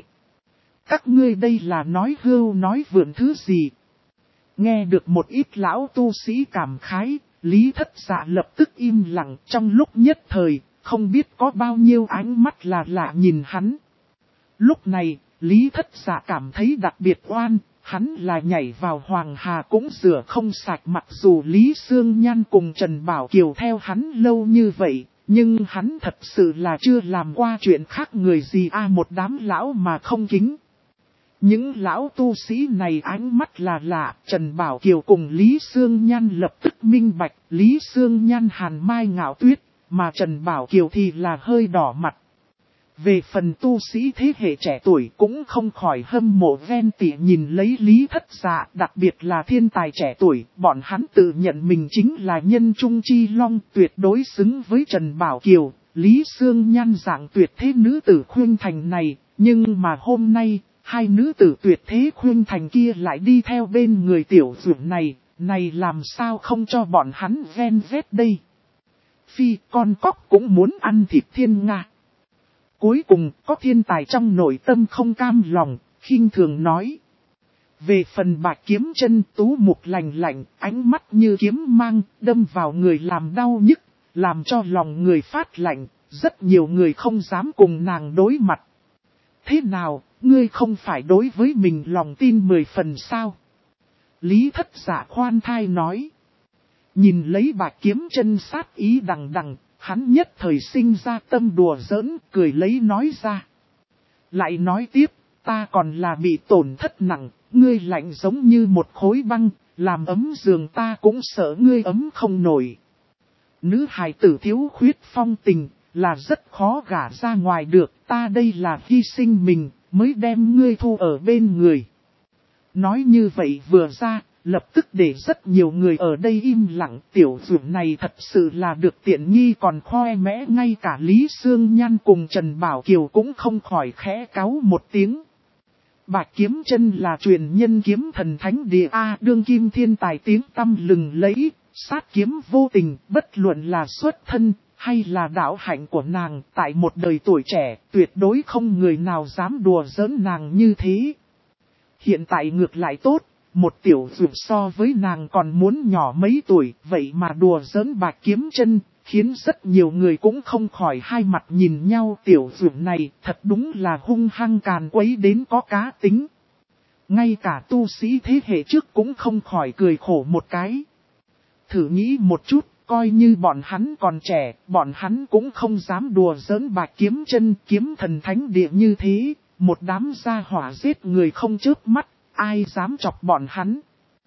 Các ngươi đây là nói hưu nói vượn thứ gì? Nghe được một ít lão tu sĩ cảm khái, Lý Thất Dạ lập tức im lặng, trong lúc nhất thời, không biết có bao nhiêu ánh mắt là lạ nhìn hắn. Lúc này, Lý Thất Dạ cảm thấy đặc biệt oan, hắn là nhảy vào Hoàng Hà cũng rửa không sạch, mặc dù Lý Sương Nhan cùng Trần Bảo Kiều theo hắn lâu như vậy, nhưng hắn thật sự là chưa làm qua chuyện khác người gì một đám lão mà không kính. Những lão tu sĩ này ánh mắt là lạ, Trần Bảo Kiều cùng Lý Sương Nhan lập tức minh bạch, Lý Sương Nhan hàn mai ngạo tuyết, mà Trần Bảo Kiều thì là hơi đỏ mặt. Về phần tu sĩ thế hệ trẻ tuổi cũng không khỏi hâm mộ ven tỉ nhìn lấy Lý Thất Dạ, đặc biệt là thiên tài trẻ tuổi, bọn hắn tự nhận mình chính là nhân trung chi long, tuyệt đối xứng với Trần Bảo Kiều, Lý Sương Nhan dạng tuyệt thế nữ tử khuyên thành này, nhưng mà hôm nay, hai nữ tử tuyệt thế khuyên thành kia lại đi theo bên người tiểu dưỡng này làm sao không cho bọn hắn ven vét đây. Phi con cóc cũng muốn ăn thịt thiên nga. Cuối cùng có thiên tài trong nội tâm không cam lòng, khinh thường nói. Về phần Bạch Kiếm Chân tú mục lạnh lạnh, ánh mắt như kiếm mang, đâm vào người làm đau nhức, làm cho lòng người phát lạnh, rất nhiều người không dám cùng nàng đối mặt. Thế nào, ngươi không phải đối với mình lòng tin 10 phần sao? Lý Thất Dạ khoan thai nói. Nhìn lấy Bạch Kiếm Chân sát ý đằng đằng, hắn nhất thời sinh ra tâm đùa giỡn, cười lấy nói ra. Lại nói tiếp, ta còn là bị tổn thất nặng, ngươi lạnh giống như một khối băng, làm ấm giường ta cũng sợ ngươi ấm không nổi. Nữ hài tử thiếu khuyết phong tình, là rất khó gả ra ngoài được, ta đây là hy sinh mình, mới đem ngươi thu ở bên người. Nói như vậy vừa ra, lập tức để rất nhiều người ở đây im lặng, tiểu dưỡng này thật sự là được tiện nghi còn khoe mẽ, ngay cả Lý Sương Nhan cùng Trần Bảo Kiều cũng không khỏi khẽ cáu một tiếng. Bạch Kiếm Chân là truyền nhân kiếm thần thánh địa đương kim thiên tài tiếng tăm lừng lẫy, sát kiếm vô tình, bất luận là xuất thân hay là đạo hạnh của nàng, tại một đời tuổi trẻ, tuyệt đối không người nào dám đùa giỡn nàng như thế. Hiện tại ngược lại tốt, một tiểu dược so với nàng còn muốn nhỏ mấy tuổi, vậy mà đùa giỡn Bạch Kiếm Chân, khiến rất nhiều người cũng không khỏi hai mặt nhìn nhau. Tiểu dược này thật đúng là hung hăng càn quấy đến có cá tính. Ngay cả tu sĩ thế hệ trước cũng không khỏi cười khổ một cái. Thử nghĩ một chút, coi như bọn hắn còn trẻ, bọn hắn cũng không dám đùa giỡn Bạch Kiếm Chân, kiếm thần thánh địa như thế, một đám gia hỏa giết người không chớp mắt. Ai dám chọc bọn hắn.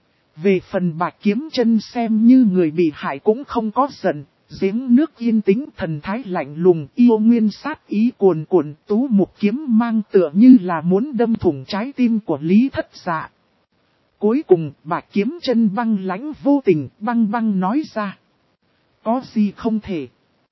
Về phần Bạch Kiếm Chân xem như người bị hại cũng không có giận, giếng nước yên tĩnh, thần thái lạnh lùng, yêu nguyên sát ý cuồn cuộn, tú mục kiếm mang tựa như là muốn đâm thủng trái tim của Lý Thất Dạ. Cuối cùng Bạch Kiếm Chân băng lãnh vô tình, băng băng nói ra. Có gì không thể.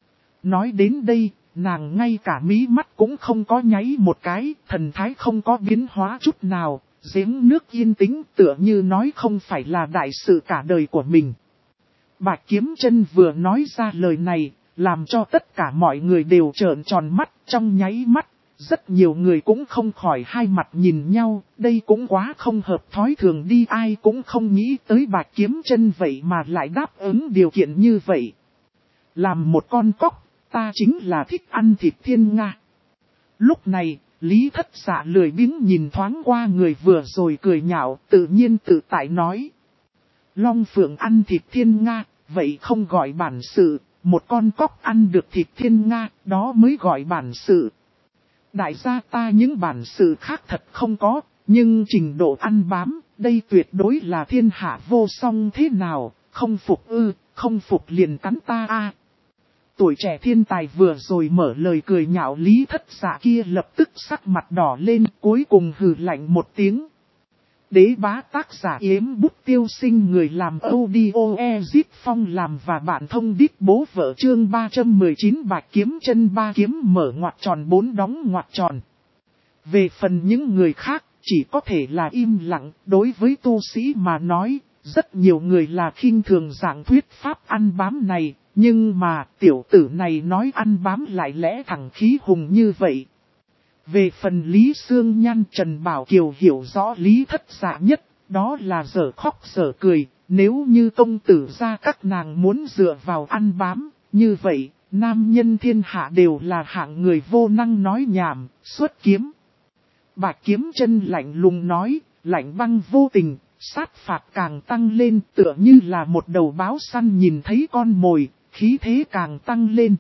Nói đến đây, nàng ngay cả mí mắt cũng không có nháy một cái, thần thái không có biến hóa chút nào. Giếng nước yên tĩnh tựa như nói không phải là đại sự cả đời của mình. Bạch Kiếm Chân vừa nói ra lời này, làm cho tất cả mọi người đều trợn tròn mắt, trong nháy mắt, Rất nhiều người cũng không khỏi hai mặt nhìn nhau, đây cũng quá không hợp thói thường đi, ai cũng không nghĩ tới Bạch Kiếm Chân vậy mà lại đáp ứng điều kiện như vậy. Làm một con cóc, ta chính là thích ăn thịt thiên nga. Lúc này, Lý Thất Dạ lười biếng nhìn thoáng qua người vừa rồi cười nhạo, tự nhiên tự tại nói. Long Phượng ăn thịt thiên nga, vậy không gọi bản sự, một con cóc ăn được thịt thiên nga, đó mới gọi bản sự. Đại gia ta những bản sự khác thật không có, nhưng trình độ ăn bám, đây tuyệt đối là thiên hạ vô song thế nào, không phục ư, không phục liền cắn ta a. Tuổi trẻ thiên tài vừa rồi mở lời cười nhạo Lý Thất Dạ kia lập tức sắc mặt đỏ lên, cuối cùng hừ lạnh một tiếng. Đế bá tác giả Yếm Bút Tiêu Sinh, người làm audio Ezit Phong làm và bạn thông đít bố vợ, chương 319 Bạch Kiếm Chân, ba kiếm mở ngoặc tròn bốn đóng ngoặc tròn. Về phần những người khác, chỉ có thể là im lặng, đối với tu sĩ mà nói, rất nhiều người là khinh thường dạng thuyết pháp ăn bám này, nhưng mà tiểu tử này nói ăn bám lại lẽ thẳng khí hùng như vậy. Về phần Lý Sương Nhan, Trần Bảo Kiều hiểu rõ Lý Thất Dạ nhất, đó là giở khóc giở cười, nếu như công tử gia các nàng muốn dựa vào ăn bám, như vậy, nam nhân thiên hạ đều là hạng người vô năng nói nhảm, xuất kiếm. Bạch Kiếm Chân lạnh lùng nói, lạnh băng vô tình, sát phạt càng tăng lên, tựa như là một đầu báo săn nhìn thấy con mồi, khí thế càng tăng lên.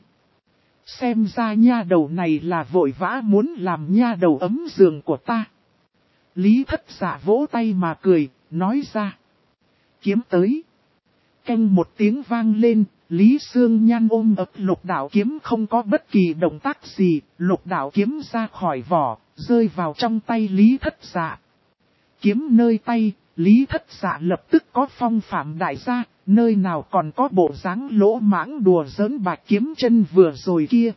Xem ra nha đầu này là vội vã muốn làm nha đầu ấm giường của ta. Lý Thất Dạ vỗ tay mà cười, nói ra. Kiếm tới. Canh một tiếng vang lên, Lý Sương Nhan ôm ấp lục đạo kiếm không có bất kỳ động tác gì, lục đạo kiếm ra khỏi vỏ, rơi vào trong tay Lý Thất Dạ. Kiếm nơi tay, Lý Thất Dạ lập tức có phong phạm đại gia, nơi nào còn có bộ dáng lỗ mãng đùa giỡn Bạch Kiếm Chân vừa rồi kia.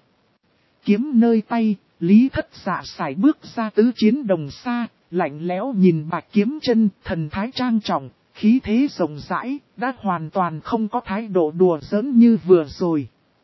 Kiếm nơi tay, Lý Thất Dạ sải bước ra tứ chiến đồng xa, lạnh lẽo nhìn Bạch Kiếm Chân, thần thái trang trọng, khí thế rộng rãi, đã hoàn toàn không có thái độ đùa giỡn như vừa rồi.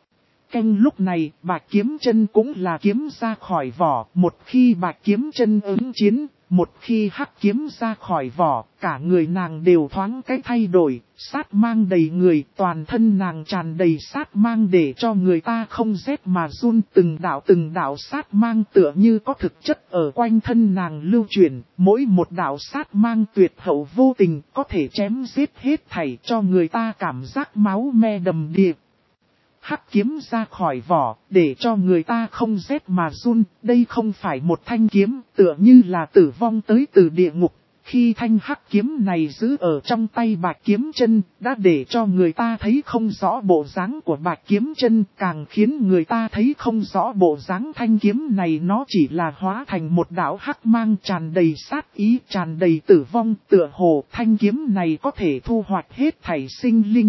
Canh lúc này, Bạch Kiếm Chân cũng là kiếm ra khỏi vỏ, một khi Bạch Kiếm Chân ứng chiến, một khi hắc kiếm ra khỏi vỏ, cả người nàng đều thoáng cái thay đổi, sát mang đầy người, toàn thân nàng tràn đầy sát mang để cho người ta không rét mà run, từng đạo sát mang tựa như có thực chất ở quanh thân nàng lưu chuyển, mỗi một đạo sát mang tuyệt hậu vô tình, có thể chém giết hết thảy cho người ta cảm giác máu me đầm đìa. Hắc kiếm ra khỏi vỏ, để cho người ta không rét mà run, đây không phải một thanh kiếm, tựa như là tử vong tới từ địa ngục. Khi thanh hắc kiếm này giữ ở trong tay Bạch Kiếm Chân, đã để cho người ta thấy không rõ bộ dáng của Bạch Kiếm Chân, càng khiến người ta thấy không rõ bộ dáng thanh kiếm này, nó chỉ là hóa thành một đạo hắc mang tràn đầy sát ý, tràn đầy tử vong, tựa hồ thanh kiếm này có thể thu hoạch hết thảy sinh linh.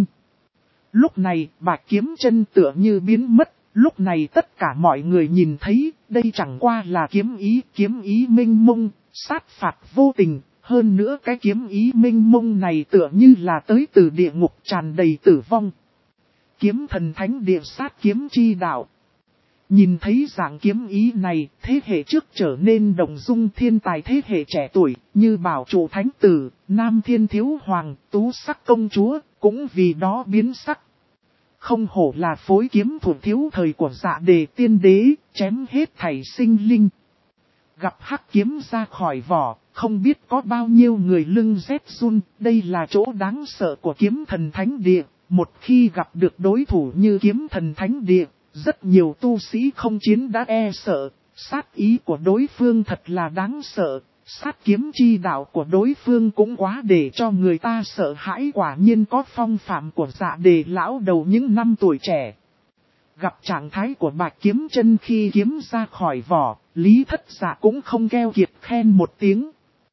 Lúc này, Bạch Kiếm Chân tựa như biến mất, lúc này tất cả mọi người nhìn thấy, đây chẳng qua là kiếm ý minh mông, sát phạt vô tình, hơn nữa cái kiếm ý minh mông này tựa như là tới từ địa ngục tràn đầy tử vong. Kiếm thần thánh địa sát kiếm chi đạo. Nhìn thấy dạng kiếm ý này, thế hệ trước trở nên đồng dung thiên tài, thế hệ trẻ tuổi, như Bảo Trụ Thánh Tử, Nam Thiên Thiếu Hoàng, Tú Sắc Công Chúa, cũng vì đó biến sắc. Không hổ là phối kiếm thủ thiếu thời của Dạ Đề Tiên Đế, chém hết thảy sinh linh. Gặp hắc kiếm ra khỏi vỏ, không biết có bao nhiêu người lưng rét run, đây là chỗ đáng sợ của kiếm thần thánh địa. Một khi gặp được đối thủ như kiếm thần thánh địa, rất nhiều tu sĩ không chiến đã e sợ, sát ý của đối phương thật là đáng sợ, sát kiếm chi đạo của đối phương cũng quá để cho người ta sợ hãi, quả nhiên có phong phạm của Dạ Đề lão đầu những năm tuổi trẻ. Gặp trạng thái của Bạch Kiếm Chân khi kiếm ra khỏi vỏ, Lý Thất Dạ cũng không keo kiệt khen một tiếng.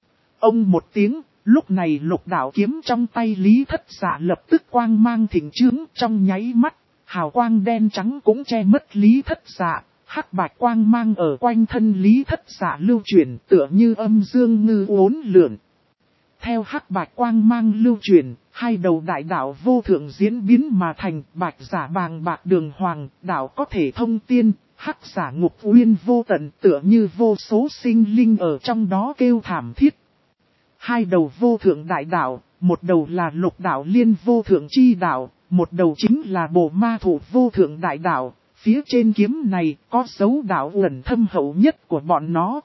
Ông một tiếng, lúc này lục đạo kiếm trong tay Lý Thất Dạ lập tức quang mang thịnh chướng, trong nháy mắt, hào quang đen trắng cũng che mất Lý Thất Dạ, hắc bạch quang mang ở quanh thân Lý Thất Dạ lưu chuyển tựa như âm dương ngư uốn lượn. Theo hắc bạch quang mang lưu chuyển, hai đầu đại đạo vô thượng diễn biến mà thành, bạch giả bàng bạc đường hoàng, đạo có thể thông tiên, Hắc giả ngục uyên vô tận tựa như vô số sinh linh ở trong đó kêu thảm thiết. Hai đầu vô thượng đại đạo, một đầu là lục đạo liên vô thượng chi đạo, một đầu chính là bộ ma thủ vô thượng đại đạo, phía trên kiếm này có dấu đạo ẩn thâm hậu nhất của bọn nó.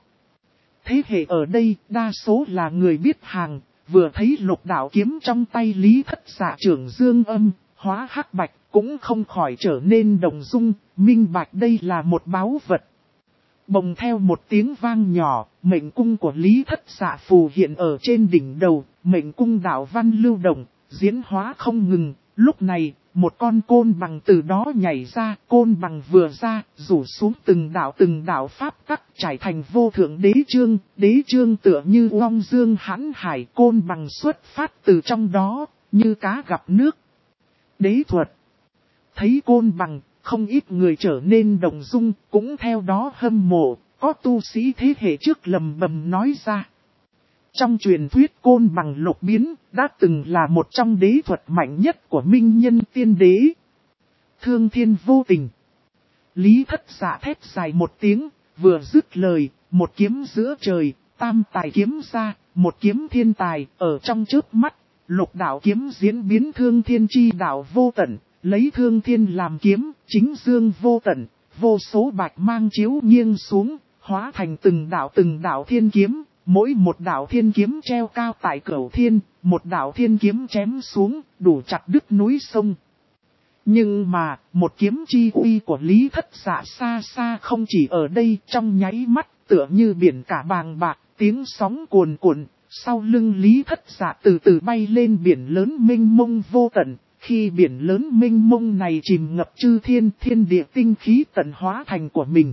Thế hệ ở đây đa số là người biết hàng, vừa thấy lục đạo kiếm trong tay Lý Thất Dạ trưởng dương âm, hóa hắc bạch, cũng không khỏi trở nên động dung, minh bạch đây là một báu vật. Bồng theo một tiếng vang nhỏ, mệnh cung của Lý Thất Dạ phù hiện ở trên đỉnh đầu, mệnh cung đạo văn lưu động, diễn hóa không ngừng. Lúc này, một con côn bằng từ đó nhảy ra, côn bằng vừa ra, rủ xuống từng đạo pháp tắc trải thành vô thượng đế chương tựa như long dương hãn hải, côn bằng xuất phát từ trong đó, như cá gặp nước. Đế thuật. Thấy côn bằng, không ít người trở nên động dung, cũng theo đó hâm mộ, có tu sĩ thế hệ trước lầm bầm nói ra. Trong truyền thuyết côn bằng lục biến, đã từng là một trong đế thuật mạnh nhất của minh nhân tiên đế. Thương thiên vô tình. Lý Thất Dạ thét dài một tiếng, vừa dứt lời, một kiếm giữa trời, tam tài kiếm ra, một kiếm thiên tài, ở trong chớp mắt, lục đạo kiếm diễn biến thương thiên chi đạo vô tận, lấy thương thiên làm kiếm, chính dương vô tận, vô số bạch mang chiếu nghiêng xuống, hóa thành từng đạo thiên kiếm. Mỗi một đạo thiên kiếm treo cao tại cửu thiên, một đạo thiên kiếm chém xuống, đủ chặt đứt núi sông. Nhưng mà, một kiếm chi uy của Lý Thất Dạ xa xa không chỉ ở đây, trong nháy mắt, tựa như biển cả bàng bạc, tiếng sóng cuồn cuộn, sau lưng Lý Thất Dạ từ từ bay lên biển lớn mênh mông vô tận. Khi biển lớn mênh mông này chìm ngập chư thiên, thiên địa tinh khí tận hóa thành của mình.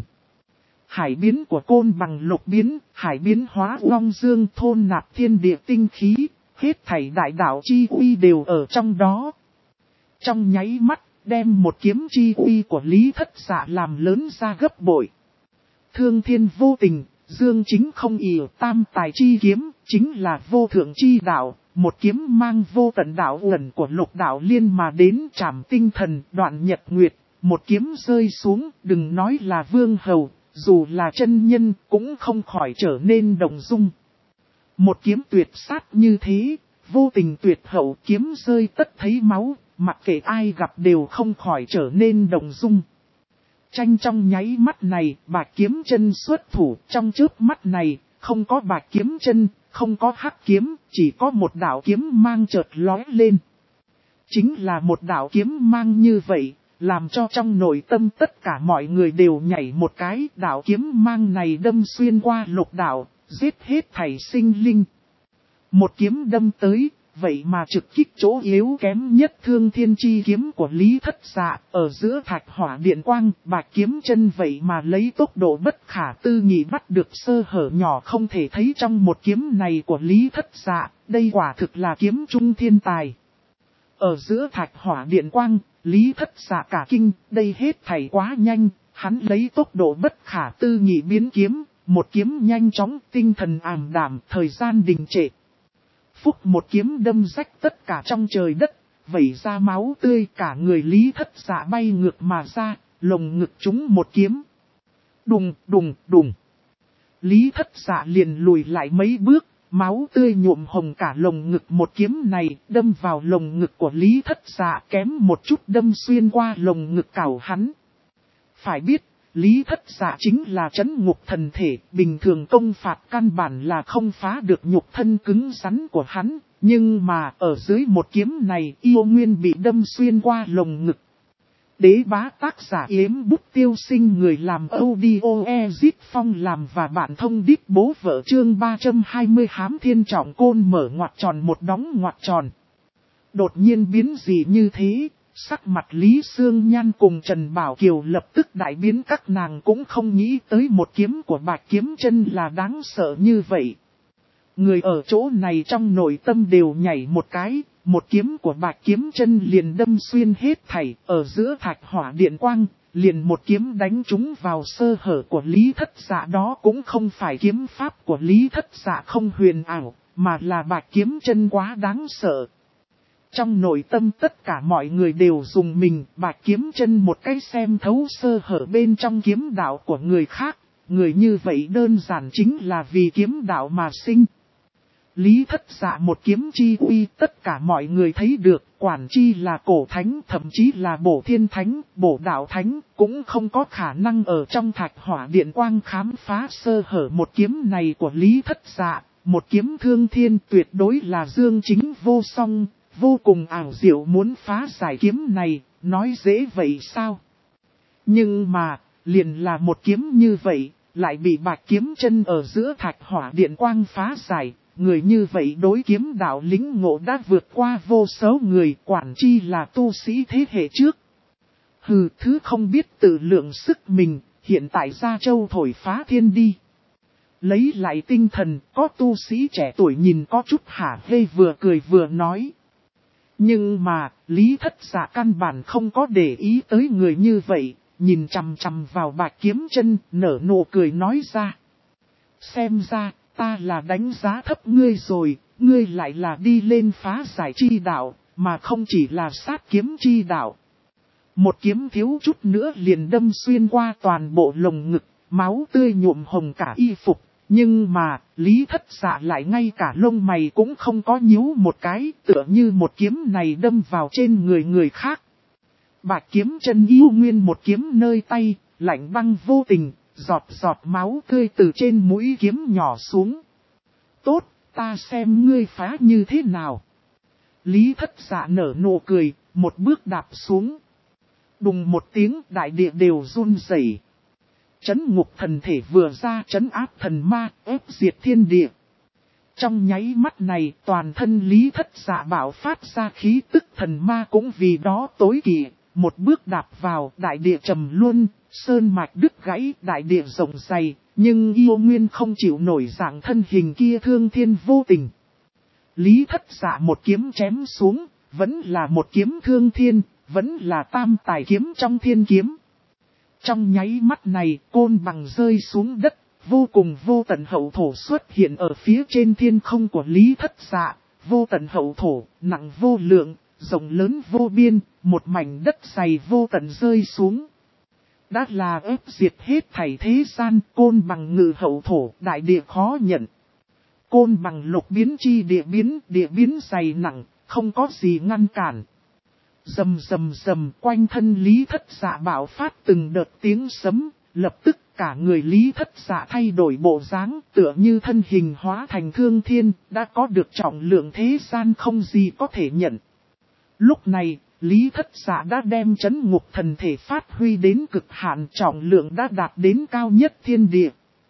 Hải biến của côn bằng lục biến, hải biến hóa long dương thôn nạp thiên địa tinh khí, hết thảy đại đạo chi uy đều ở trong đó. Trong nháy mắt, đem một kiếm chi uy của Lý Thất Dạ làm lớn ra gấp bội. Thương thiên vô tình, dương chính không ỷ, tam tài chi kiếm, chính là vô thượng chi đạo, một kiếm mang vô tận đạo ẩn của lục đạo liên mà đến trảm tinh thần, đoạn nhật nguyệt, một kiếm rơi xuống, đừng nói là vương hầu. Dù là chân nhân cũng không khỏi trở nên động dung. Một kiếm tuyệt sát như thế, vô tình tuyệt hậu, kiếm rơi tất thấy máu, mặc kệ ai gặp đều không khỏi trở nên động dung. Tranh trong nháy mắt này, bạch kiếm chân xuất thủ, trong chớp mắt này, không có bạch kiếm chân, không có hắc kiếm, chỉ có một đạo kiếm mang chợt lóe lên. Chính là một đạo kiếm mang như vậy. Làm cho trong nội tâm tất cả mọi người đều nhảy một cái, đạo kiếm mang này đâm xuyên qua lục đạo, giết hết thảy sinh linh. Một kiếm đâm tới, vậy mà trực kích chỗ yếu kém nhất thương thiên chi kiếm của Lý Thất Dạ, ở giữa thạch hỏa điện quang, bạch kiếm chân vậy mà lấy tốc độ bất khả tư nghị bắt được sơ hở nhỏ không thể thấy trong một kiếm này của Lý Thất Dạ, đây quả thực là kiếm trung thiên tài. Ở giữa thạch hỏa điện quang, Lý Thất Dạ cả kinh, đây hết thảy quá nhanh, hắn lấy tốc độ bất khả tư nghị biến kiếm, một kiếm nhanh chóng, tinh thần ảm đạm, thời gian đình trệ. Phúc một kiếm đâm rách tất cả trong trời đất, vẩy ra máu tươi, cả người Lý Thất Dạ bay ngược mà ra, lồng ngực trúng một kiếm. Đùng đùng đùng. Lý Thất Dạ liền lùi lại mấy bước. Máu tươi nhuộm hồng cả lồng ngực, một kiếm này đâm vào lồng ngực của Lý Thất Dạ kém một chút đâm xuyên qua lồng ngực cào hắn. Phải biết, Lý Thất Dạ chính là trấn ngục thần thể, bình thường công phạt căn bản là không phá được nhục thân cứng rắn của hắn, nhưng mà ở dưới một kiếm này yêu nguyên bị đâm xuyên qua lồng ngực. Đế bá tác giả Yếm Bút Tiêu Sinh, người làm audio Ezit Phong làm và bạn thông điệp bố vợ chương 320 hám thiên trọng côn mở ngoặc tròn một đóng ngoặc tròn. Đột nhiên biến gì như thế, sắc mặt Lý Sương Nhan cùng Trần Bảo Kiều lập tức đại biến, các nàng cũng không nghĩ tới một kiếm của bạch kiếm chân là đáng sợ như vậy. Người ở chỗ này trong nội tâm đều nhảy một cái. Một kiếm của bạch kiếm chân liền đâm xuyên hết thảy, ở giữa thạch hỏa điện quang, liền một kiếm đánh trúng vào sơ hở của Lý Thất Dạ. Đó cũng không phải kiếm pháp của Lý Thất Dạ không huyền ảo, mà là bạch kiếm chân quá đáng sợ. Trong nội tâm tất cả mọi người đều dùng mình Bạch Kiếm Chân một cái xem thấu sơ hở bên trong kiếm đạo của người khác. Người như vậy đơn giản chính là vì kiếm đạo mà sinh. Lý Thất Dạ một kiếm chi uy tất cả mọi người thấy được, quản chi là cổ thánh thậm chí là bổ thiên thánh, bổ đạo thánh, cũng không có khả năng ở trong Thạch Hỏa Điện Quang khám phá sơ hở một kiếm này của Lý Thất Dạ. Một kiếm thương thiên tuyệt đối là dương chính vô song, vô cùng ảo diệu, muốn phá giải kiếm này, nói dễ vậy sao? Nhưng mà, liền là một kiếm như vậy, lại bị Bạch Kiếm Chân ở giữa Thạch Hỏa Điện Quang phá giải. Người như vậy đối kiếm đạo lĩnh ngộ đã vượt qua vô số người, quản chi là tu sĩ thế hệ trước. Hừ, thứ không biết tự lượng sức mình, hiện tại Gia Châu thổi phá thiên đi. Lấy lại tinh thần, có tu sĩ trẻ tuổi nhìn có chút hả hê vừa cười vừa nói. Nhưng mà, Lý Thất Dạ căn bản không có để ý tới người như vậy, nhìn chằm chằm vào Bạch Kiếm Chân, nở nụ cười nói ra. Xem ra, ta là đánh giá thấp ngươi rồi, ngươi lại là đi lên phá giải chi đạo, mà không chỉ là sát kiếm chi đạo. Một kiếm thiếu chút nữa liền đâm xuyên qua toàn bộ lồng ngực, máu tươi nhuộm hồng cả y phục. Nhưng mà, Lý Thất Dạ lại ngay cả lông mày cũng không có nhíu một cái, tựa như một kiếm này đâm vào trên người khác. Bạch Kiếm Chân yêu nguyên một kiếm nơi tay, lạnh băng vô tình, giọt giọt máu tươi từ trên mũi kiếm nhỏ xuống. Tốt, ta xem ngươi phá như thế nào. Lý Thất Dạ nở nụ cười, một bước đạp xuống. Đùng một tiếng, đại địa đều run rẩy. Chấn ngục thần thể vừa ra, chấn áp thần ma, ép diệt thiên địa. Trong nháy mắt này, toàn thân Lý Thất Dạ bạo phát ra khí tức thần ma cũng vì đó tối kỵ. Một bước đạp vào, đại địa trầm luân, sơn mạch đứt gãy, đại địa rộng dày, nhưng yêu nguyên không chịu nổi dạng thân hình kia thương thiên vô tình. Lý Thất Dạ một kiếm chém xuống, vẫn là một kiếm thương thiên, vẫn là tam tài kiếm trong thiên kiếm. Trong nháy mắt này, côn bằng rơi xuống đất, vô cùng vô tận hậu thổ xuất hiện ở phía trên thiên không của Lý Thất Dạ. Vô tận hậu thổ, nặng vô lượng, rộng lớn vô biên, một mảnh đất dày vô tận rơi xuống. Đã là ép diệt hết thảy thế gian, côn bằng ngự hậu thổ, đại địa khó nhận. Côn bằng lục biến chi địa biến dày nặng, không có gì ngăn cản. Rầm rầm rầm, quanh thân Lý Thất Dạ bạo phát từng đợt tiếng sấm, lập tức cả người Lý Thất Dạ thay đổi bộ dáng, tựa như thân hình hóa thành thương thiên, đã có được trọng lượng thế gian không gì có thể nhận. Lúc này, Lý Thất Dạ đã đem chấn ngục thần thể phát huy đến cực hạn, trọng lượng đã đạt đến cao nhất thiên địa.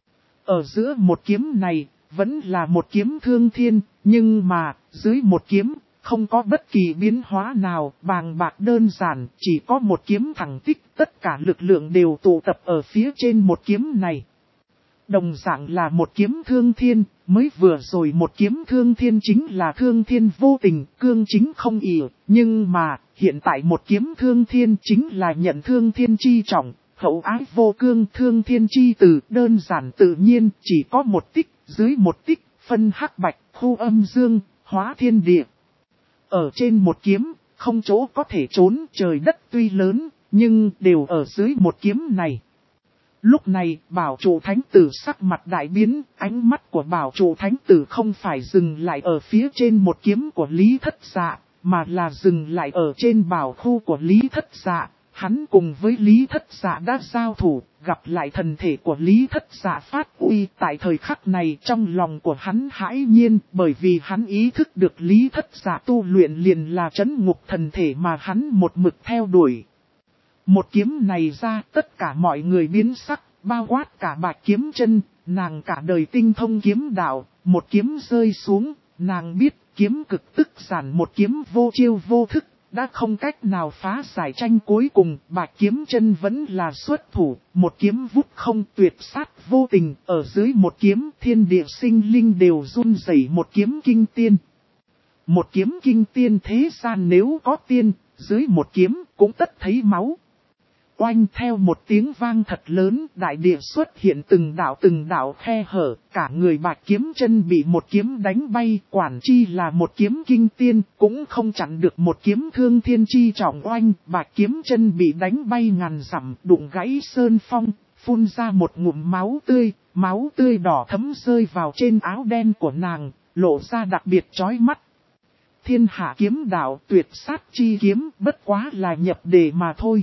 Ở giữa một kiếm này, vẫn là một kiếm thương thiên, nhưng mà, dưới một kiếm, không có bất kỳ biến hóa nào, bàng bạc đơn giản, chỉ có một kiếm thẳng tích, tất cả lực lượng đều tụ tập ở phía trên một kiếm này. Đồng dạng là một kiếm thương thiên, mới vừa rồi một kiếm thương thiên chính là thương thiên vô tình, cương chính không ỷ, nhưng mà, hiện tại một kiếm thương thiên chính là nhận thương thiên chi trọng, hậu ái vô cương thương thiên chi từ, đơn giản tự nhiên, chỉ có một tích, dưới một tích, phân hắc bạch, khu âm dương, hóa thiên địa. Ở trên một kiếm, không chỗ có thể trốn, trời đất tuy lớn, nhưng đều ở dưới một kiếm này. Lúc này, bảo trụ thánh tử sắc mặt đại biến, ánh mắt của bảo trụ thánh tử không phải dừng lại ở phía trên một kiếm của Lý Thất Dạ, mà là dừng lại ở trên bảo khu của Lý Thất Dạ. Hắn cùng với Lý Thất Dạ đã giao thủ, gặp lại thần thể của Lý Thất Dạ phát uy tại thời khắc này trong lòng của hắn hãi nhiên, bởi vì hắn ý thức được Lý Thất Dạ tu luyện liền là chấn ngục thần thể mà hắn một mực theo đuổi. Một kiếm này ra tất cả mọi người biến sắc, bao quát cả Bạch Kiếm Chân, nàng cả đời tinh thông kiếm đạo, một kiếm rơi xuống, nàng biết kiếm cực tức giản một kiếm vô chiêu vô thức, đã không cách nào phá giải tranh cuối cùng, Bạch Kiếm Chân vẫn là xuất thủ, một kiếm vút không tuyệt sát vô tình, ở dưới một kiếm thiên địa sinh linh đều run rẩy, một kiếm kinh tiên. Một kiếm kinh tiên thế gian nếu có tiên, dưới một kiếm cũng tất thấy máu. Oanh theo một tiếng vang thật lớn, đại địa xuất hiện từng đạo khe hở, cả người Bạch Kiếm Chân bị một kiếm đánh bay, quản chi là một kiếm kinh tiên, cũng không chặn được một kiếm thương thiên chi trọng. Oanh, Bạch Kiếm Chân bị đánh bay ngàn dặm, đụng gãy sơn phong, phun ra một ngụm máu tươi đỏ thấm rơi vào trên áo đen của nàng, lộ ra đặc biệt chói mắt. Thiên hạ kiếm đạo tuyệt sát chi kiếm, bất quá là nhập đề mà thôi.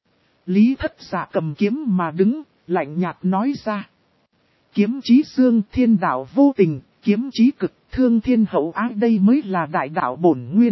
Lý Thất Dạ cầm kiếm mà đứng, lạnh nhạt nói ra. Kiếm chí xương, thiên đạo vô tình, kiếm chí cực, thương thiên hậu ái, đây mới là đại đạo bổn nguyên.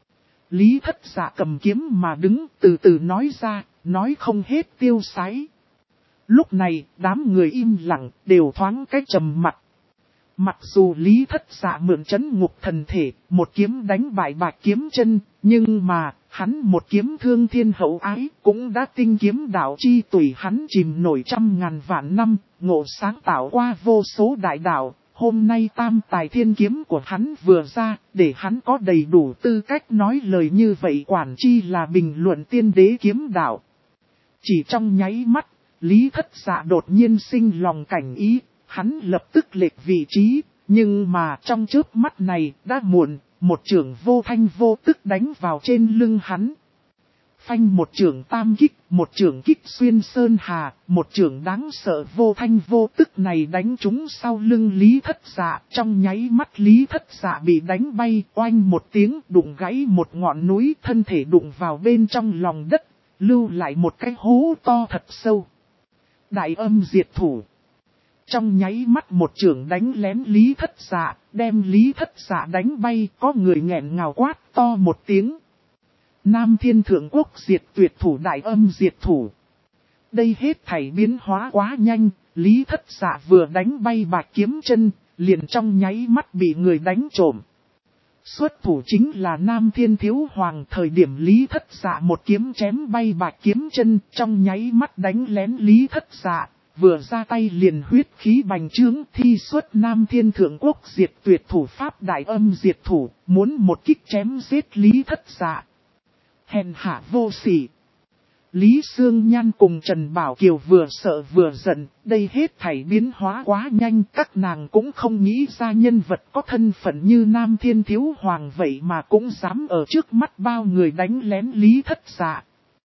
Lý Thất Dạ cầm kiếm mà đứng, từ từ nói ra, nói không hết tiêu sái. Lúc này, đám người im lặng, đều thoáng cách trầm mặt. Mặc dù Lý Thất Dạ mượn trấn ngục thần thể, một kiếm đánh bại Bạch Kiếm Chân, nhưng mà, hắn một kiếm thương thiên hậu ái, cũng đã tinh kiếm đạo chi tùy hắn chìm nổi trăm ngàn vạn năm, ngộ sáng tạo qua vô số đại đạo. Hôm nay tam tài thiên kiếm của hắn vừa ra, để hắn có đầy đủ tư cách nói lời như vậy, quản chi là bình luận tiên đế kiếm đạo. Chỉ trong nháy mắt, Lý Thất Dạ đột nhiên sinh lòng cảnh ý, hắn lập tức lệch vị trí, nhưng mà trong chớp mắt này đã muộn, một chưởng vô thanh vô tức đánh vào trên lưng hắn. Phanh, một chưởng tam kích, một chưởng kích xuyên sơn hà, một chưởng đáng sợ vô thanh vô tức này đánh trúng sau lưng Lý Thất Dạ. Trong nháy mắt Lý Thất Dạ bị đánh bay, oanh một tiếng, đụng gãy một ngọn núi, thân thể đụng vào bên trong lòng đất, lưu lại một cái hố to thật sâu. Đại âm diệt thủ. Trong nháy mắt một chưởng đánh lén Lý Thất Dạ, đem Lý Thất Dạ đánh bay, có người nghẹn ngào quát to một tiếng. Nam Thiên Thượng Quốc diệt tuyệt thủ, đại âm diệt thủ. Đây hết thảy biến hóa quá nhanh, Lý Thất Dạ vừa đánh bay Bạch Kiếm Chân, liền trong nháy mắt bị người đánh trộm. Xuất thủ chính là Nam Thiên Thiếu Hoàng, thời điểm Lý Thất Dạ một kiếm chém bay Bạch Kiếm Chân, trong nháy mắt đánh lén Lý Thất Dạ, vừa ra tay liền huyết khí bành trướng, thi xuất Nam Thiên Thượng Quốc diệt tuyệt thủ pháp đại âm diệt thủ, muốn một kích chém giết Lý Thất Dạ. Hèn hạ vô sỉ. Lý Sương Nhan cùng Trần Bảo Kiều vừa sợ vừa giận, đây hết thảy biến hóa quá nhanh, các nàng cũng không nghĩ ra nhân vật có thân phận như Nam Thiên Thiếu Hoàng vậy mà cũng dám ở trước mắt bao người đánh lén Lý Thất Dạ.